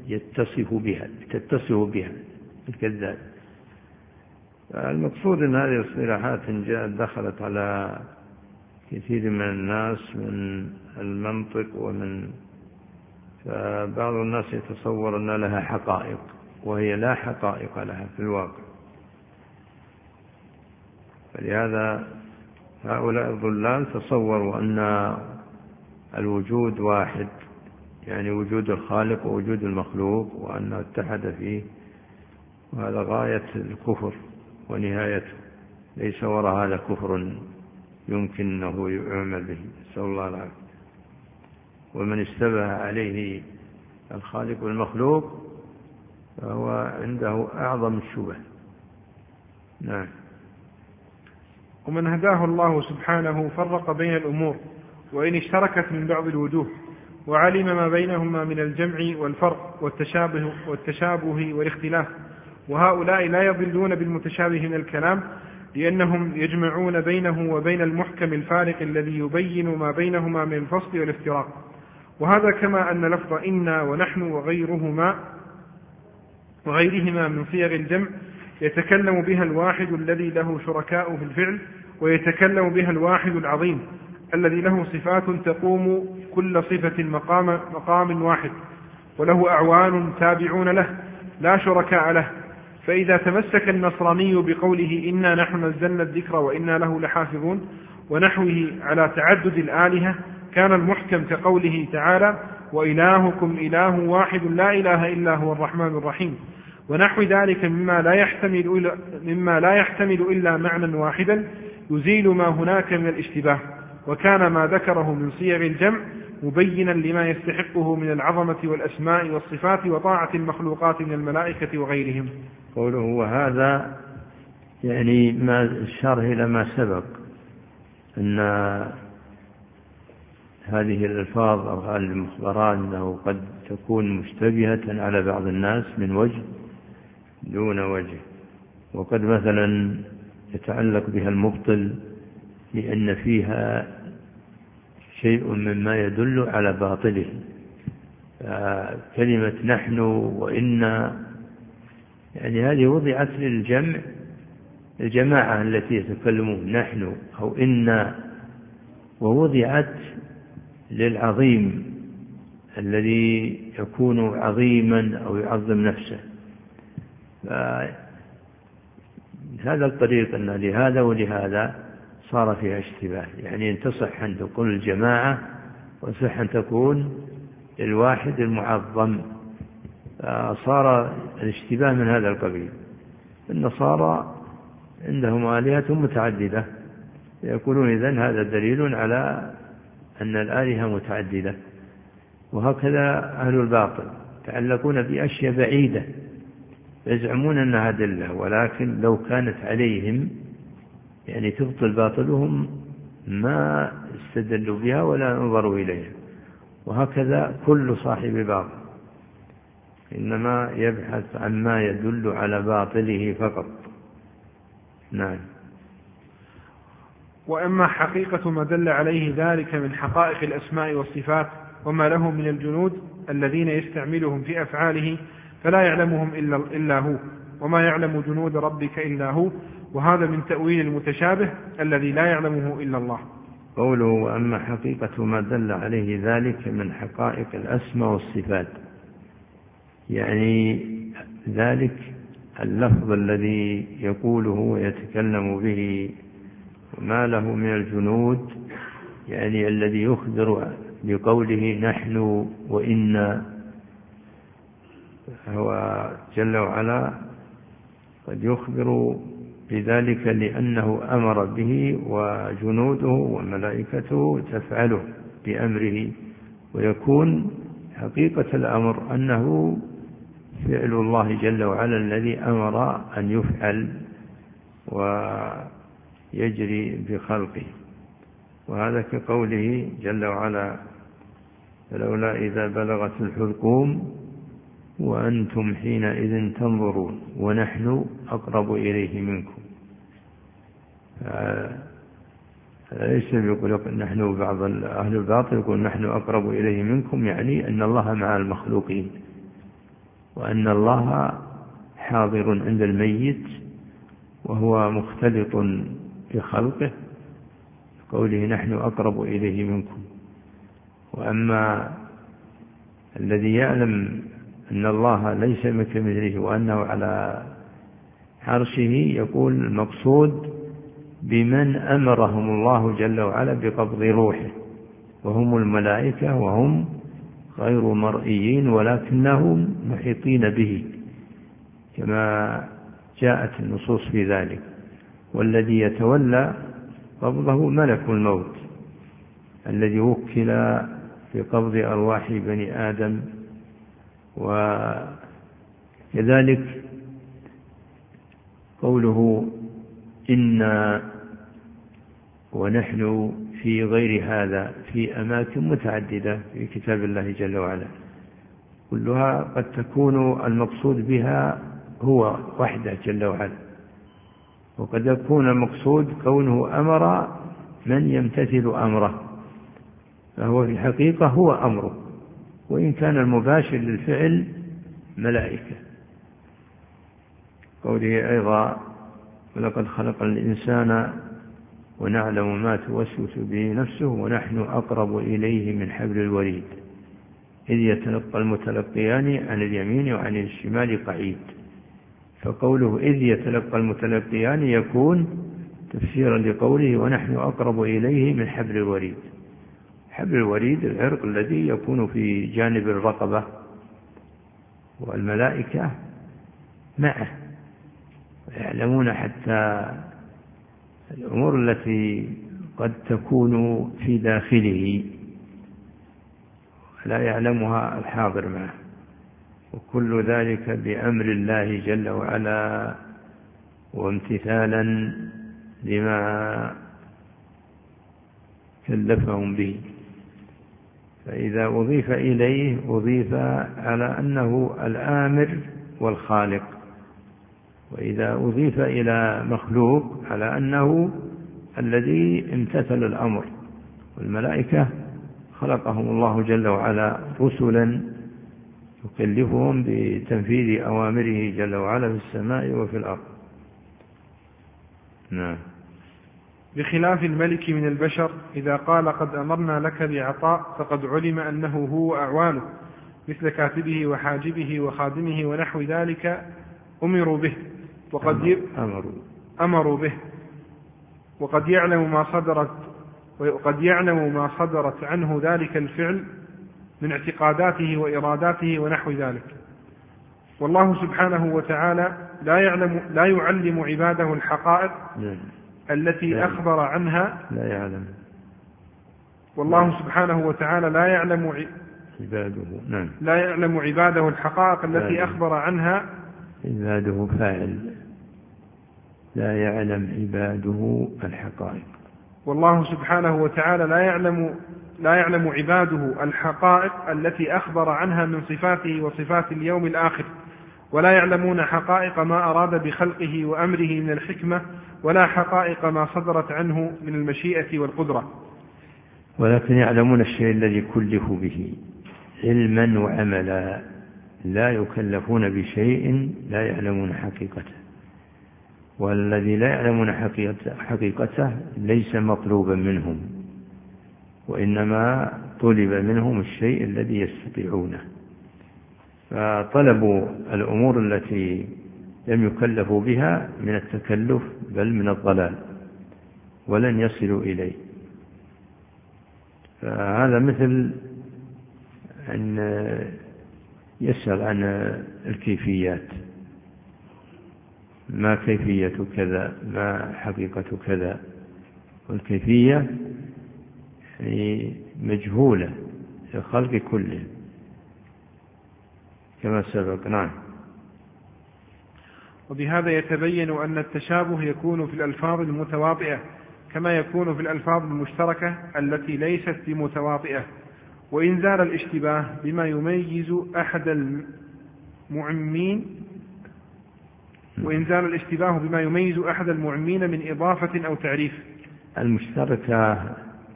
تتصف بها الكذاب. المقصود أن هذه الاصطلاحات دخلت على كثير من الناس من المنطق فبعض الناس يتصور أن لها حقائق، وهي لا حقائق لها في الواقع. فلهذا هؤلاء الضلال تصوروا أن الوجود واحد، يعني وجود الخالق ووجود المخلوق، وأنه اتحد فيه، وهذا غاية الكفر ونهايته، ليس وراء هذا كفر يمكن أنه يعمل به، نسأل الله العافية. ومن اشتبه عليه الخالق والمخلوق فهو عنده أعظم الشبه. نعم. ومن هداه الله سبحانه فرق بين الأمور وإن اشتركت من بعض الوجوه، وعلم ما بينهما من الجمع والفرق والتشابه والاختلاف. وهؤلاء لا يضلون بالمتشابه من الكلام، لأنهم يجمعون بينه وبين المحكم الفارق الذي يبين ما بينهما من الفصل والافتراق. وهذا كما أن لفظ إنا ونحن وغيرهما من صيغ الجمع يتكلم بها الواحد الذي له شركاء في الفعل، ويتكلم بها الواحد العظيم الذي له صفات تقوم كل صفة مقام واحد، وله أعوان تابعون له لا شركاء له. فإذا تمسك النصراني بقوله إنا نحن نزلنا الذكر وإنا له لحافظون ونحوه على تعدد الآلهة، كان المحكم كقوله تعالى وإلهكم إله واحد لا إله إلا هو الرحمن الرحيم، ونحو ذلك مما لا يحتمل إلا معنى واحدا يزيل ما هناك من الاشتباه. وكان ما ذكره من صيغ الجمع مبينا لما يستحقه من العظمة والأسماء والصفات وطاعة المخلوقات من الملائكة وغيرهم. قوله وهذا يعني ما الشرح إلى ما سبق، أن هذه الألفاظ أو هذه المخبرات أنه قد تكون مشتبهة على بعض الناس من وجه دون وجه، وقد مثلا يتعلق بها المبطل لأن فيها شيء مما يدل على باطله. كلمة نحن وإنا يعني هذه وضعت للجمع، الجماعة التي يتكلمون نحن أو إنا، ووضعت للعظيم الذي يكون عظيما أو يعظم نفسه. هذا الطريق أن لهذا ولهذا صار فيها اشتباه، يعني تصح أن تقول الجماعة وصح أن تكون الواحد المعظم، صار الاشتباه من هذا القبيل. النصارى عندهم آلهة متعددة، يقولون إذن هذا دليل على أن الآلهة متعددة. وهكذا أهل الباطل يتعلقون بأشياء بعيدة يزعمون أنها دلة، ولكن لو كانت عليهم يعني تبطل باطلهم ما استدلوا بها ولا نظروا إليها. وهكذا كل صاحب باطل إنما يبحث عن ما يدل على باطله فقط. نعم. وأما حقيقة ما دل عليه ذلك من حقائق الأسماء والصفات وما له من الجنود الذين يستعملهم في أفعاله فلا يعلمهم إلا هو، وما يعلم جنود ربك إلا هو، وهذا من تأويل المتشابه الذي لا يعلمه إلا الله. قوله وأما حقيقة ما دل عليه ذلك من حقائق الأسماء والصفات، يعني ذلك اللفظ الذي يقوله ويتكلم به وما له من الجنود، يعني الذي يخبر بقوله نحن وإنا، هو جل وعلا قد يخبر بذلك لأنه أمر به وجنوده وملائكته تفعله بأمره، ويكون حقيقة الأمر أنه فعل الله جل وعلا الذي أمر أن يفعل ويجري بخلقه. وهذا كقوله جل وعلا فلولا إذا بلغت الحلقوم وأنتم حينئذ تنظرون ونحن أقرب إليه منكم. ليس يقول نحن، بعض أهل الباطل يقول نحن أقرب إليه منكم، يعني أن الله مع المخلوقين، وأن الله حاضر عند الميت وهو مختلط بخلقه، قوله نحن أقرب إليه منكم. وأما الذي يعلم أن الله ليس كمثله وأنه على عرشه، يقول المقصود بمن أمرهم الله جل وعلا بقبض روحه، وهم الملائكة، وهم غير مرئيين ولكنهم محيطين به كما جاءت النصوص في ذلك. والذي يتولى قبضه ملك الموت الذي وكل بقبض أرواح بني آدم. وكذلك قوله إنا ونحن في غير هذا في أماكن متعددة في كتاب الله جل وعلا، كلها قد تكون المقصود بها هو وحده جل وعلا، وقد يكون المقصود كونه أمر من يمتثل أمره، فهو في الحقيقة هو أمره، وإن كان المباشر للفعل ملائكة. قوله أيضا ولقد خلق الإنسان ونعلم ما توسوس به نفسه ونحن أقرب إليه من حبل الوريد إذ يتلقى المتلقيان عن اليمين وعن الشمال قعيد. فقوله إذ يتلقى المتلقيان يكون تفسيرا لقوله ونحن أقرب إليه من حبل الوريد. حبل الوريد العرق الذي يكون في جانب الرقبة، والملائكة معه يعلمون حتى الأمور التي قد تكون في داخله لا يعلمها الحاضر معه، وكل ذلك بأمر الله جل وعلا وامتثالا لما كلفهم به. فإذا أضيف إليه أضيف على أنه الآمر والخالق، وإذا أضيف إلى مخلوق على أنه الذي امتثل الأمر. والملائكة خلقهم الله جل وعلا رسلا يكلفهم بتنفيذ أوامره جل وعلا في السماء وفي الأرض. نعم. بخلاف الملك من البشر إذا قال قد أمرنا لك بعطاء فقد علم أنه هو أعوانه مثل كاتبه وحاجبه وخادمه ونحو ذلك أمروا به أمروا به، وقد يعلم ما صدرت عنه ذلك الفعل من اعتقاداته وإراداته ونحو ذلك. والله سبحانه وتعالى لا يعلم عباده الحقائق التي أخبر عنها. والله سبحانه وتعالى لا يعلم عباده الحقائق التي أخبر عنها. عباده فاعل، لا يعلم عباده الحقائق. والله سبحانه وتعالى لا يعلم عباده الحقائق التي أخبر عنها من صفاته وصفات اليوم الآخر، ولا يعلمون حقائق ما أراد بخلقه وأمره من الحكمة، ولا حقائق ما صدرت عنه من المشيئة والقدرة، ولكن يعلمون الشيء الذي كلفوا به علما وعملا، لا يكلفون بشيء لا يعلمون حقيقته. والذي لا يعلمون حقيقته ليس مطلوبا منهم، وإنما طلب منهم الشيء الذي يستطيعونه. فطلبوا الأمور التي لم يكلفوا بها من التكلف بل من الضلال، ولن يصلوا إليه. فهذا مثل أن يسأل عن الكيفيات، ما كيفية كذا، ما حقيقة كذا، والكيفية مجهولة في الخلق كله كما سبق. نعم. وبهذا يتبين أن التشابه يكون في الألفاظ المتواطئة كما يكون في الألفاظ المشتركة التي ليست بمتواطئة، وإن زال الاشتباه بما يميز معمين، وإنزال الاشتباه بما يميز أحد المعمين من إضافة أو تعريف. المشتركة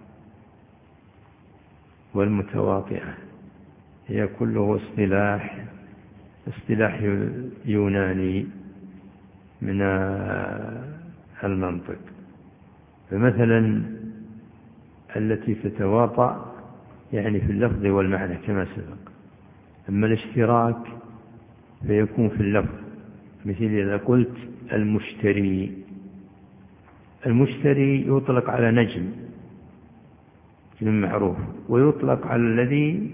والمتواطئة هي كله اصطلاح يوناني من المنطق. فمثلا التي تتواطأ يعني في اللفظ والمعنى كما سبق، أما الاشتراك فيكون في اللفظ، مثل إذا قلت المشتري يطلق على نجم معروف، ويطلق على الذي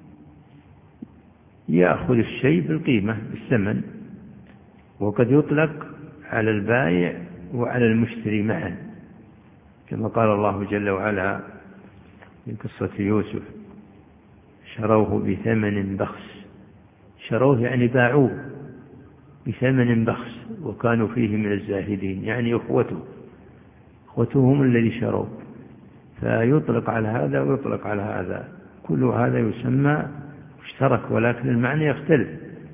يأخذ الشيء بالقيمة بالثمن، وقد يطلق على البائع وعلى المشتري معا، كما قال الله جل وعلا في قصة يوسف: شروه بثمن بخس. شروه يعني باعوه بثمن بخس وكانوا فيه من الزاهدين، يعني أخوته هم الذي شروه. فيطلق على هذا ويطلق على هذا، كل هذا يسمى مشترك، ولكن المعنى يختلف.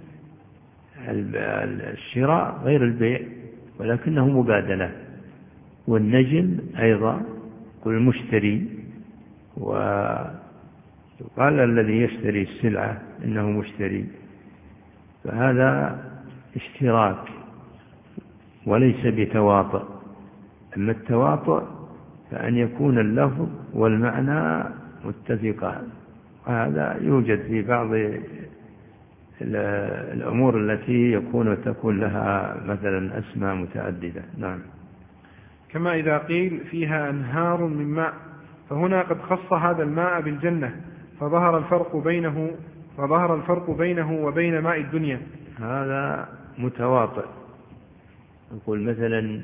الشراء غير البيع ولكنه مبادلة، والنجم أيضا كل مشتري، وقال الذي يشتري السلعة إنه مشتري، فهذا اشتراك وليس بتواطؤ. أما التواطؤ فأن يكون اللفظ والمعنى متفقان، وهذا يوجد في بعض الأمور التي تكون لها مثلا أسماء متعددة. نعم. كما إذا قيل فيها أنهار من ماء، فهنا قد خص هذا الماء بالجنة، فظهر الفرق بينه وبين ماء الدنيا. هذا متواطئ. نقول مثلا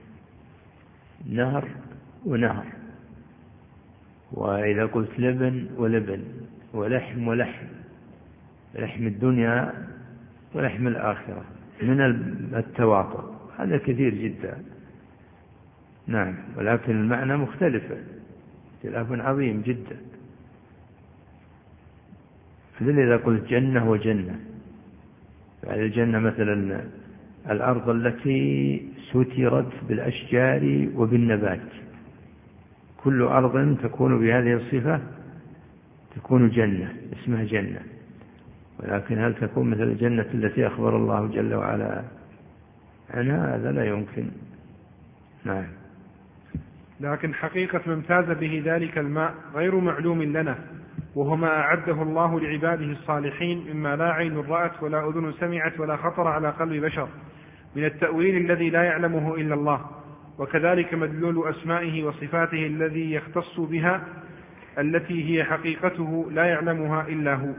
نهر ونهر، وإذا قلت لبن ولبن، ولحم ولحم، لحم الدنيا ولحم الآخرة، من التواطؤ هذا كثير جدا. نعم، ولكن المعنى مختلفة، اختلاف عظيم جدا. إذا قلت جنة وجنة، يعني الجنة مثلا الأرض التي سترت بالأشجار وبالنبات، كل أرض تكون بهذه الصفة تكون جنة، اسمها جنة. ولكن هل تكون مثل الجنة التي أخبر الله جل وعلا عنها؟ هذا لا يمكن. نعم. لكن حقيقة ما امتاز به ذلك الماء غير معلوم لنا، وهو ما أعده الله لعباده الصالحين مما لا عين رأت ولا أذن سمعت ولا خطر على قلب بشر من التأويل الذي لا يعلمه إلا الله، وكذلك مدلول أسمائه وصفاته الذي يختص بها التي هي حقيقته لا يعلمها إلا هو.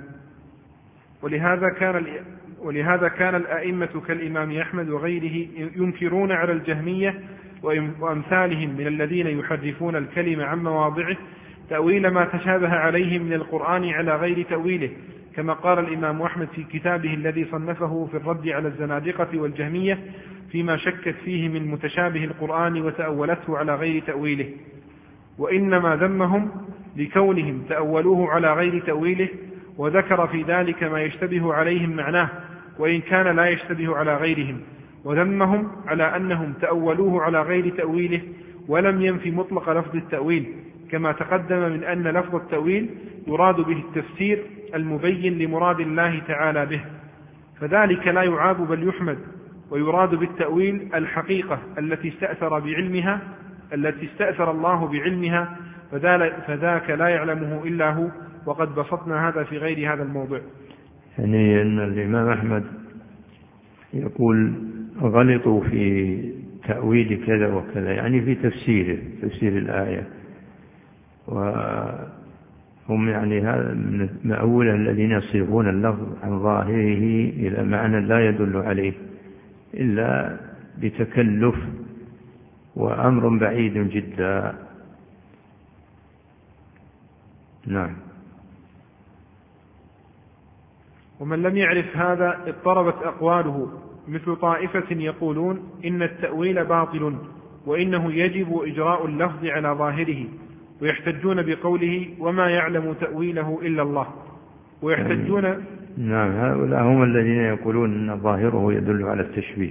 ولهذا كان الأئمة كالإمام أحمد وغيره ينكرون على الجهمية وأمثالهم من الذين يحرفون الكلم عن مواضعه تأويل ما تشابه عليه من القرآن على غير تأويله، كما قال الإمام أحمد في كتابه الذي صنفه في الرد على الزنادقة والجهمية فيما شكت فيه من متشابه القرآن وتأولته على غير تأويله، وإنما ذمهم لكونهم تأولوه على غير تأويله، وذكر في ذلك ما يشتبه عليهم معناه وإن كان لا يشتبه على غيرهم، وذمهم على أنهم تأولوه على غير تأويله ولم ينفي مطلق لفظ التأويل، كما تقدم من أن لفظ التأويل يراد به التفسير المبين لمراد الله تعالى به، فذلك لا يعاب بل يحمد. ويراد بالتأويل الحقيقة التي استأثر الله بعلمها، فذاك لا يعلمه إلا هو، وقد بسطنا هذا في غير هذا الموضوع. يعني أن الإمام أحمد يقول غلطوا في تأويل كذا وكذا، يعني في تفسير الآية، وهم يعني هذا من مأولة الذين يصرفون اللفظ عن ظاهره إلى معنى لا يدل عليه إلا بتكلف وأمر بعيد جدا. نعم. ومن لم يعرف هذا اضطربت أقواله، مثل طائفة يقولون إن التأويل باطل وإنه يجب إجراء اللفظ على ظاهره، ويحتجون بقوله وما يعلم تأويله إلا الله، ويحتجون نعم، هؤلاء هم الذين يقولون أن ظاهره يدل على التشبيه،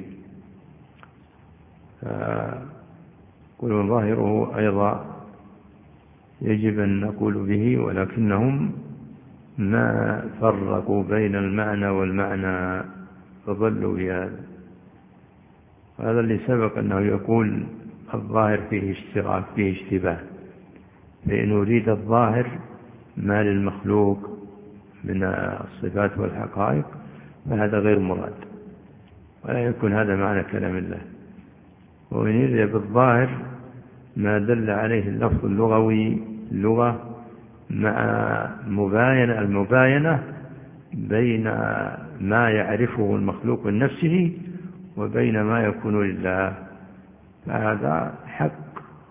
يقولون ظاهره أيضا يجب أن نقول به، ولكنهم ما فرقوا بين المعنى والمعنى فضلوا بهذا. هذا اللي سبق أنه يقول الظاهر فيه اشتراك، فيه اشتباه، فإن أريد الظاهر ما للمخلوق من الصفات والحقائق فهذا غير مراد، ولا يكون هذا معنى كلام الله. وإن يريد بالظاهر ما دل عليه اللفظ اللغوي، اللغة مع المباينة بين ما يعرفه المخلوق من نفسه وبين ما يكون لله، فهذا حق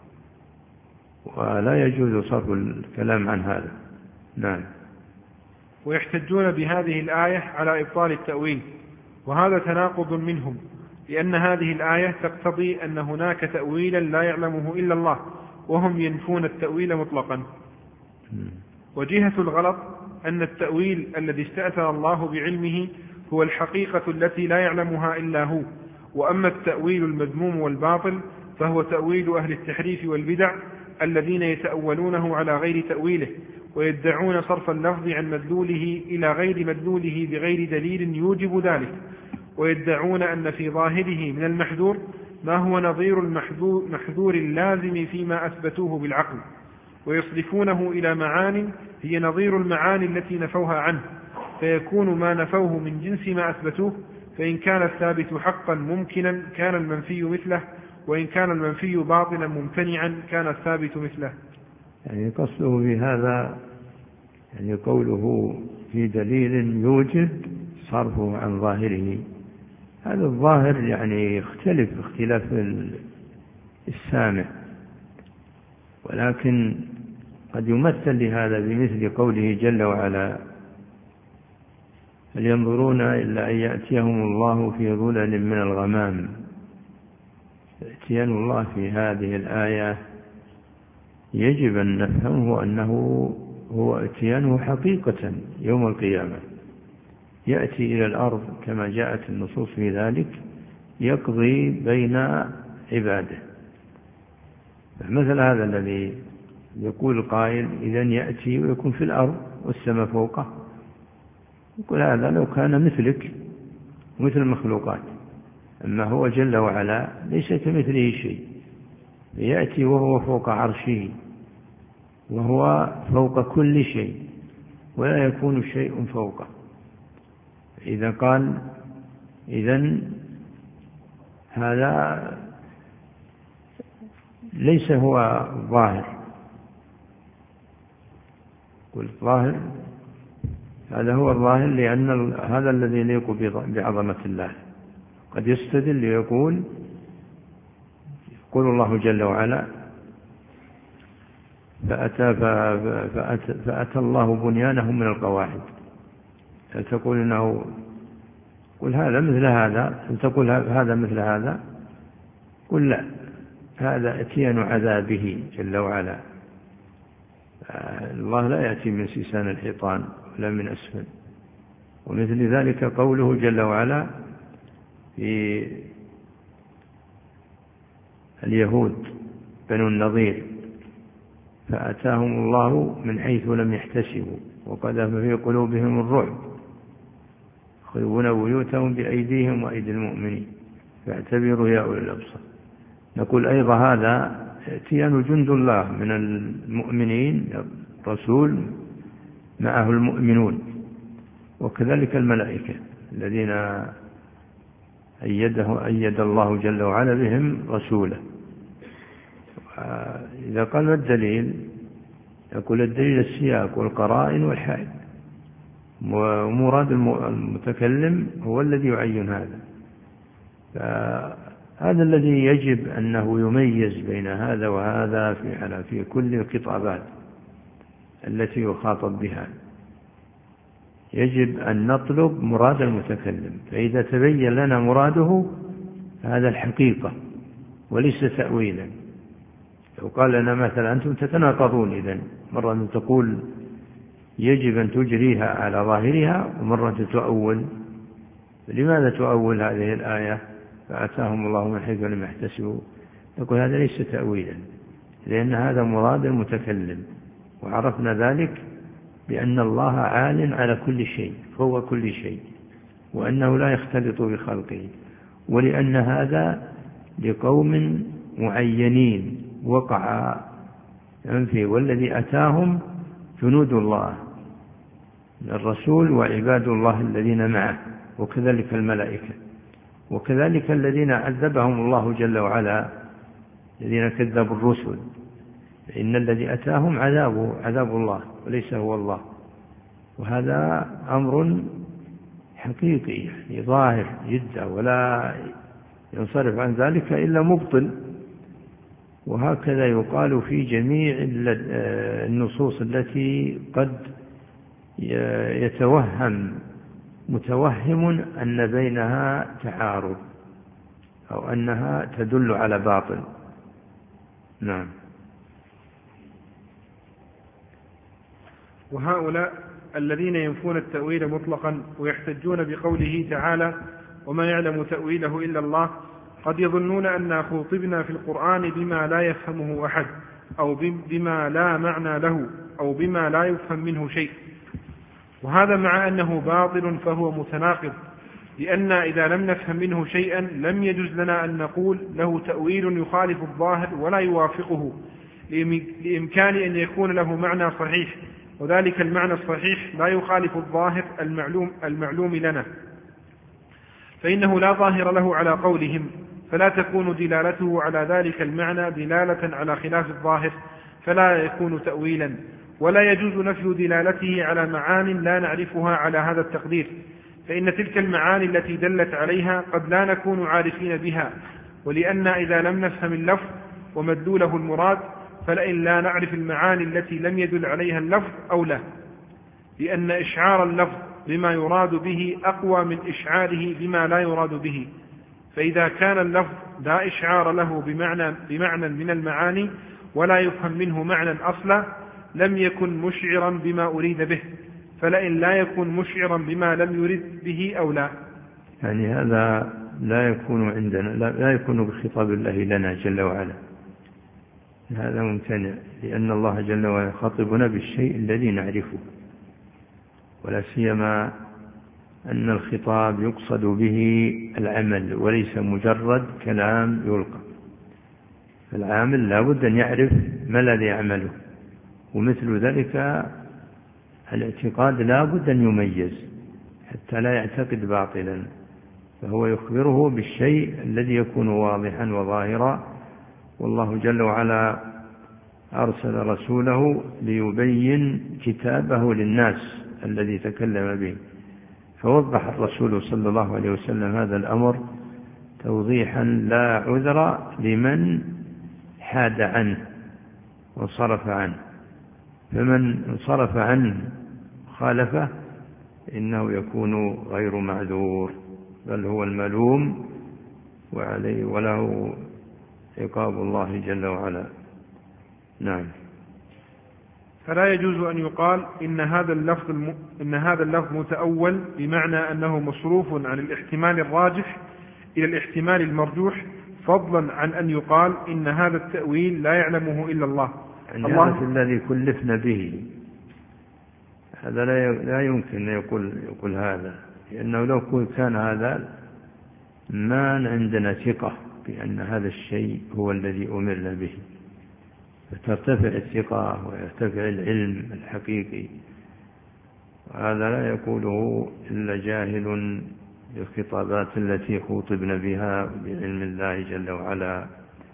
ولا يجوز صرف الكلام عن هذا. نعم. ويحتجون بهذه الآية على إبطال التأويل، وهذا تناقض منهم، لأن هذه الآية تقتضي أن هناك تأويلا لا يعلمه إلا الله، وهم ينفون التأويل مطلقا. وجهة الغلط أن التأويل الذي استأثر الله بعلمه هو الحقيقة التي لا يعلمها إلا هو، وأما التأويل المذموم والباطل فهو تأويل أهل التحريف والبدع الذين يتأولونه على غير تأويله، ويدعون صرف اللفظ عن مدلوله إلى غير مدلوله بغير دليل يوجب ذلك، ويدعون أن في ظاهره من المحذور ما هو نظير المحذور اللازم فيما أثبتوه بالعقل، ويصرفونه إلى معان هي نظير المعاني التي نفوها عنه، فيكون ما نفوه من جنس ما أثبتوه، فإن كان الثابت حقا ممكنا كان المنفي مثله، وإن كان المنفي باطلا ممتنعا كان الثابت مثله. يعني قصده بهذا يعني قوله في دليل يوجب صرفه عن ظاهره، هذا الظاهر يعني يختلف اختلاف السامع، ولكن قد يمثل لهذا بمثل قوله جل وعلا: هل ينظرون إلا أن يأتيهم الله في ظلل من الغمام. اتيان الله في هذه الآية يجب أن نفهمه أنه هو اتيانه حقيقة يوم القيامة، يأتي إلى الأرض كما جاءت النصوص في ذلك، يقضي بين عباده. مثل هذا الذي يقول قائل إذن يأتي ويكون في الأرض والسماء فوقه، يقول هذا لو كان مثلك مثل المخلوقات، أما هو جل وعلا ليس كمثله شيء، يأتي وهو فوق عرشه وهو فوق كل شيء ولا يكون شيء فوقه. إذا قال إذن هذا ليس هو ظاهر، قلت ظاهر هذا هو الظاهر لأن هذا الذي يليق بعظمة الله. قد يستدل يقول الله جل وعلا: فأتى الله بنيانهم من القواعد. تقول إنه قل هذا مثل هذا، تقول هذا مثل هذا، قل لا، هذا اتيان عذابه جل وعلا. الله لا يأتي من سيسان الحيطان ولا من أسفل. ومثل ذلك قوله جل وعلا في اليهود بنو النضير: فأتاهم الله من حيث لم يحتسبوا وقذف في قلوبهم الرعب يخربون بيوتهم بأيديهم وأيدي المؤمنين فاعتبروا يا أولي الأبصار. نقول أيضا هذا اتيان جند الله من المؤمنين، الرسول معه المؤمنون، وكذلك الملائكة الذين أيد الله جل وعلا بهم رسوله. إذا قال ما الدليل؟ يقول الدليل السياق والقرائن والحال، ومراد المتكلم هو الذي يعين هذا. فهذا الذي يجب أنه يميز بين هذا وهذا في كل الخطابات التي يخاطب بها. يجب أن نطلب مراد المتكلم، فإذا تبين لنا مراده هذا الحقيقة وليس تأويلا. لو قال لنا مثلا أنتم تتناقضون، إذن مرة تقول يجب أن تجريها على ظاهرها ومرة تؤول. لماذا تؤول هذه الآية فأتاهم الله من حيث لم يحتسبوا؟ نقول هذا ليس تأويلا، لأن هذا مراد المتكلم، وعرفنا ذلك بأن الله عال على كل شيء فوق كل شيء، وأنه لا يختلط بخلقه، ولأن هذا لقوم معينين وقع فيه، والذي أتاهم جنود الله الرسول وعباد الله الذين معه، وكذلك الملائكة، وكذلك الذين عذبهم الله جل وعلا الذين كذبوا الرسل، إن الذي أتاهم عذاب الله وليس هو الله. وهذا أمر حقيقي ظاهر جدا، ولا ينصرف عن ذلك إلا مبطل. وهكذا يقال في جميع النصوص التي قد يتوهم متوهم أن بينها تعارض أو أنها تدل على باطل. نعم. وهؤلاء الذين ينفون التأويل مطلقا ويحتجون بقوله تعالى وما يعلم تأويله إلا الله، قد يظنون أن خوطبنا في القرآن بما لا يفهمه أحد، أو بما لا معنى له، أو بما لا يفهم منه شيء، وهذا مع أنه باطل فهو متناقض، لأن إذا لم نفهم منه شيئا لم يجوز لنا أن نقول له تأويل يخالف الظاهر ولا يوافقه، لإمكان أن يكون له معنى صحيح، وذلك المعنى الصحيح لا يخالف الظاهر المعلوم لنا، فإنه لا ظاهر له على قولهم، فلا تكون دلالته على ذلك المعنى دلالة على خلاف الظاهر، فلا يكون تأويلا، ولا يجوز نفي دلالته على معان لا نعرفها على هذا التقدير، فإن تلك المعاني التي دلت عليها قد لا نكون عارفين بها، ولأن إذا لم نفهم اللفظ ومدلوله المراد فلئن لا نعرف المعاني التي لم يدل عليها اللفظ أولى، لأن إشعار اللفظ بما يراد به أقوى من إشعاره بما لا يراد به، فإذا كان اللفظ لا إشعار له بمعنى من المعاني ولا يفهم منه معنى أصلا لم يكن مشعرا بما أريد به، فلئن لا يكون مشعرا بما لم يرد به أو لا. يعني هذا لا يكون عندنا، لا يكون بخطاب الله لنا جل وعلا، هذا ممتنع، لأن الله جل وعلا يخاطبنا بالشيء الذي نعرفه، ولا سيما أن الخطاب يقصد به العمل وليس مجرد كلام يلقى. العامل لا بد أن يعرف ما الذي يعمله، ومثل ذلك الاعتقاد لا بد أن يميز حتى لا يعتقد باطلا، فهو يخبره بالشيء الذي يكون واضحا وظاهرا. والله جل وعلا أرسل رسوله ليبين كتابه للناس الذي تكلم به، فوضح الرسول صلى الله عليه وسلم هذا الأمر توضيحا لا عذر لمن حاد عنه وانصرف عنه، فمن انصرف عنه خالفه إنه يكون غير معذور، بل هو الملوم وعليه وله عقاب الله جل وعلا. نعم. فلا يجوز أن يقال إن هذا اللفظ متأول بمعنى أنه مصروف عن الاحتمال الراجح إلى الاحتمال المرجوح، فضلا عن أن يقال إن هذا التأويل لا يعلمه إلا الله. الله الذي كلفنا به، هذا لا يمكن أن يقول هذا، لأنه لو كان هذا ما عندنا ثقة بأن هذا الشيء هو الذي أمرنا به، فترتفع الثقة ويرتفع العلم الحقيقي، وهذا لا يقوله إلا جاهل بالخطابات التي خوطبنا بها بعلم الله جل وعلا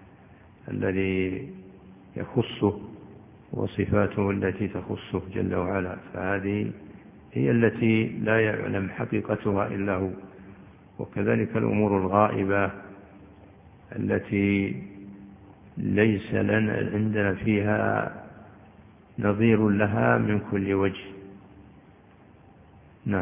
الذي يخصه وصفاته التي تخصه جل وعلا، فهذه هي التي لا يعلم حقيقتها إلا هو. وكذلك الأمور الغائبة التي ليس لنا عندنا فيها نظير لها من كل وجه. نعم.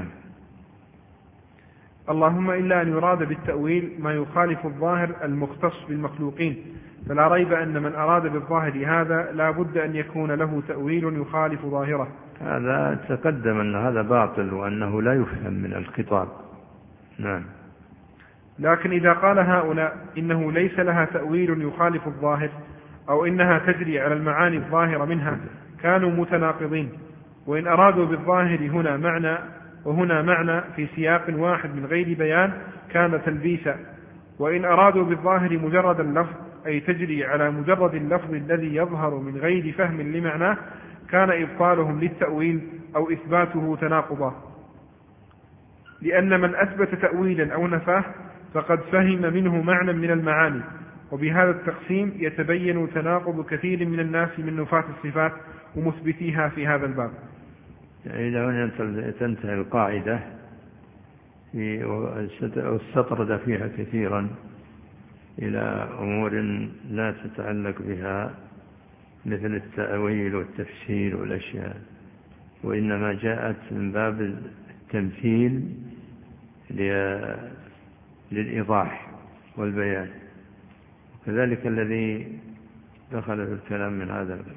اللهم إلا أن يراد بالتأويل ما يخالف الظاهر المختص بالمخلوقين، فلا ريب أن من أراد بالظاهر هذا لا بد أن يكون له تأويل يخالف ظاهره. هذا تقدم أن هذا باطل وأنه لا يفهم من الخطاب. نعم. لكن إذا قال هؤلاء إنه ليس لها تأويل يخالف الظاهر أو إنها تجري على المعاني الظاهرة منها كانوا متناقضين، وإن أرادوا بالظاهر هنا معنى وهنا معنى في سياق واحد من غير بيان كان تلبيسا، وإن أرادوا بالظاهر مجرد اللفظ أي تجري على مجرد اللفظ الذي يظهر من غير فهم لمعناه كان إبطالهم للتأويل أو إثباته تناقضا، لأن من أثبت تأويلا أو نفاه فقد فهم منه معنى من المعاني. وبهذا التقسيم يتبين تناقض كثير من الناس من نفاة الصفات ومثبتيها في هذا الباب. إلى هنا تنتهي القاعدة واستطرد فيها كثيرا إلى أمور لا تتعلق بها مثل التأويل والتفسير والأشياء، وإنما جاءت من باب التمثيل للإيضاح والبيان، وكذلك الذي دخل في الكلام من هذا الباب.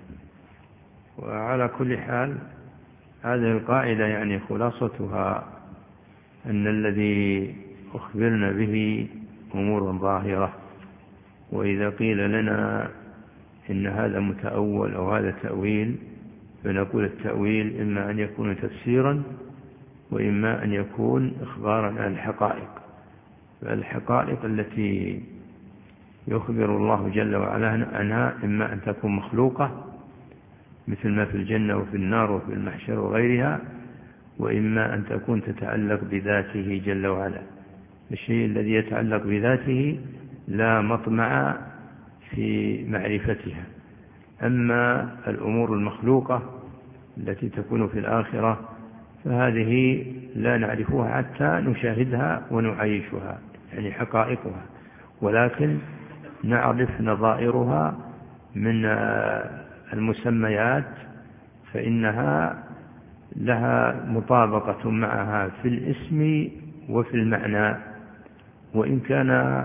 وعلى كل حال هذه القاعدة يعني خلاصتها أن الذي أخبرنا به أمور ظاهرة، وإذا قيل لنا إن هذا متأول أو هذا تأويل فنقول التأويل إما أن يكون تفسيرا وإما أن يكون إخبارا عن الحقائق. فالحقائق التي يخبر الله جل وعلا عنها إما أن تكون مخلوقة مثل ما في الجنة وفي النار وفي المحشر وغيرها، وإما أن تكون تتعلق بذاته جل وعلا. الشيء الذي يتعلق بذاته لا مطمع في معرفتها. أما الأمور المخلوقة التي تكون في الآخرة فهذه لا نعرفها حتى نشاهدها ونعيشها، يعني حقائقها، ولكن نعرف نظائرها من المسميات فإنها لها مطابقة معها في الاسم وفي المعنى، وإن كان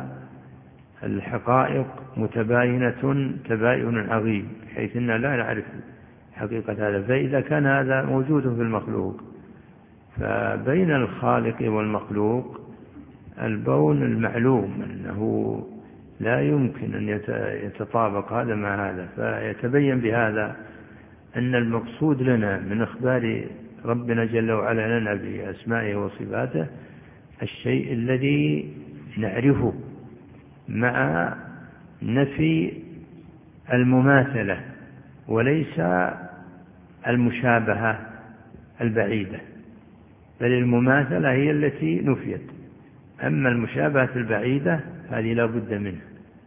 الحقائق متباينة تباين عظيم حيث أننا لا نعرف حقيقة هذا. فإذا كان هذا موجود في المخلوق فبين الخالق والمخلوق البون المعلوم أنه لا يمكن أن يتطابق هذا مع هذا. فيتبين بهذا أن المقصود لنا من إخبار ربنا جل وعلا لنا بأسمائه وصفاته الشيء الذي نعرفه مع نفي المماثلة وليس المشابهة البعيدة، بل المماثلة هي التي نفيت، أما المشابهة البعيدة هذه لا بد منها.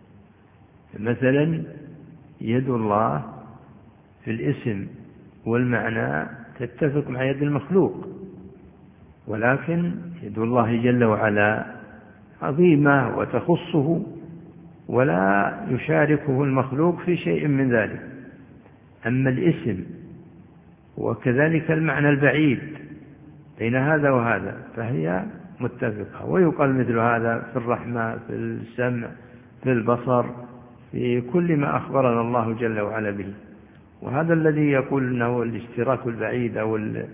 مثلا يد الله في الاسم والمعنى تتفق مع يد المخلوق، ولكن يد الله جل وعلا عظيمة وتخصه ولا يشاركه المخلوق في شيء من ذلك. أما الاسم وكذلك المعنى البعيد بين هذا وهذا فهي متفقة. ويقال مثل هذا في الرحمة، في السمع، في البصر، في كل ما أخبرنا الله جل وعلا به. وهذا الذي يقول أنه الاشتراك البعيد أو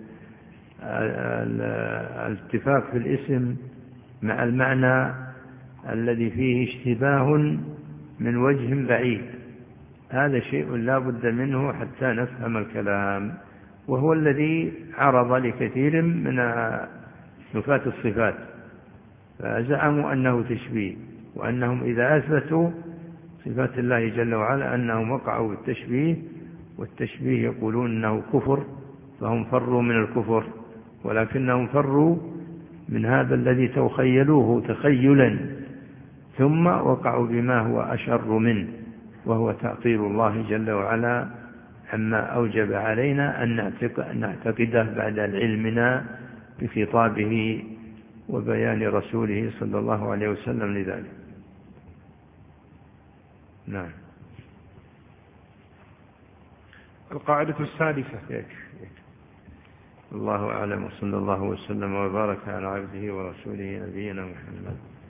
الاتفاق في الاسم مع المعنى الذي فيه اشتباه من وجه بعيد، هذا شيء لا بد منه حتى نفهم الكلام، وهو الذي عرض لكثير من نفاة الصفات، فزعموا أنه تشبيه، وأنهم إذا أثبتوا صفات الله جل وعلا أنهم وقعوا بالتشبيه، والتشبيه يقولون أنه كفر، فهم فروا من الكفر، ولكنهم فروا من هذا الذي تخيلوه تخيلا ثم وقعوا بما هو أشر منه، وهو تعطيل الله جل وعلا عما أوجب علينا أن نعتقده بعد علمنا بخطابه وبيان رسوله صلى الله عليه وسلم لذلك. نعم. القاعدة السادسة. الله أعلم، وصلى الله وسلم وبارك على عبده ورسوله نبينا محمد.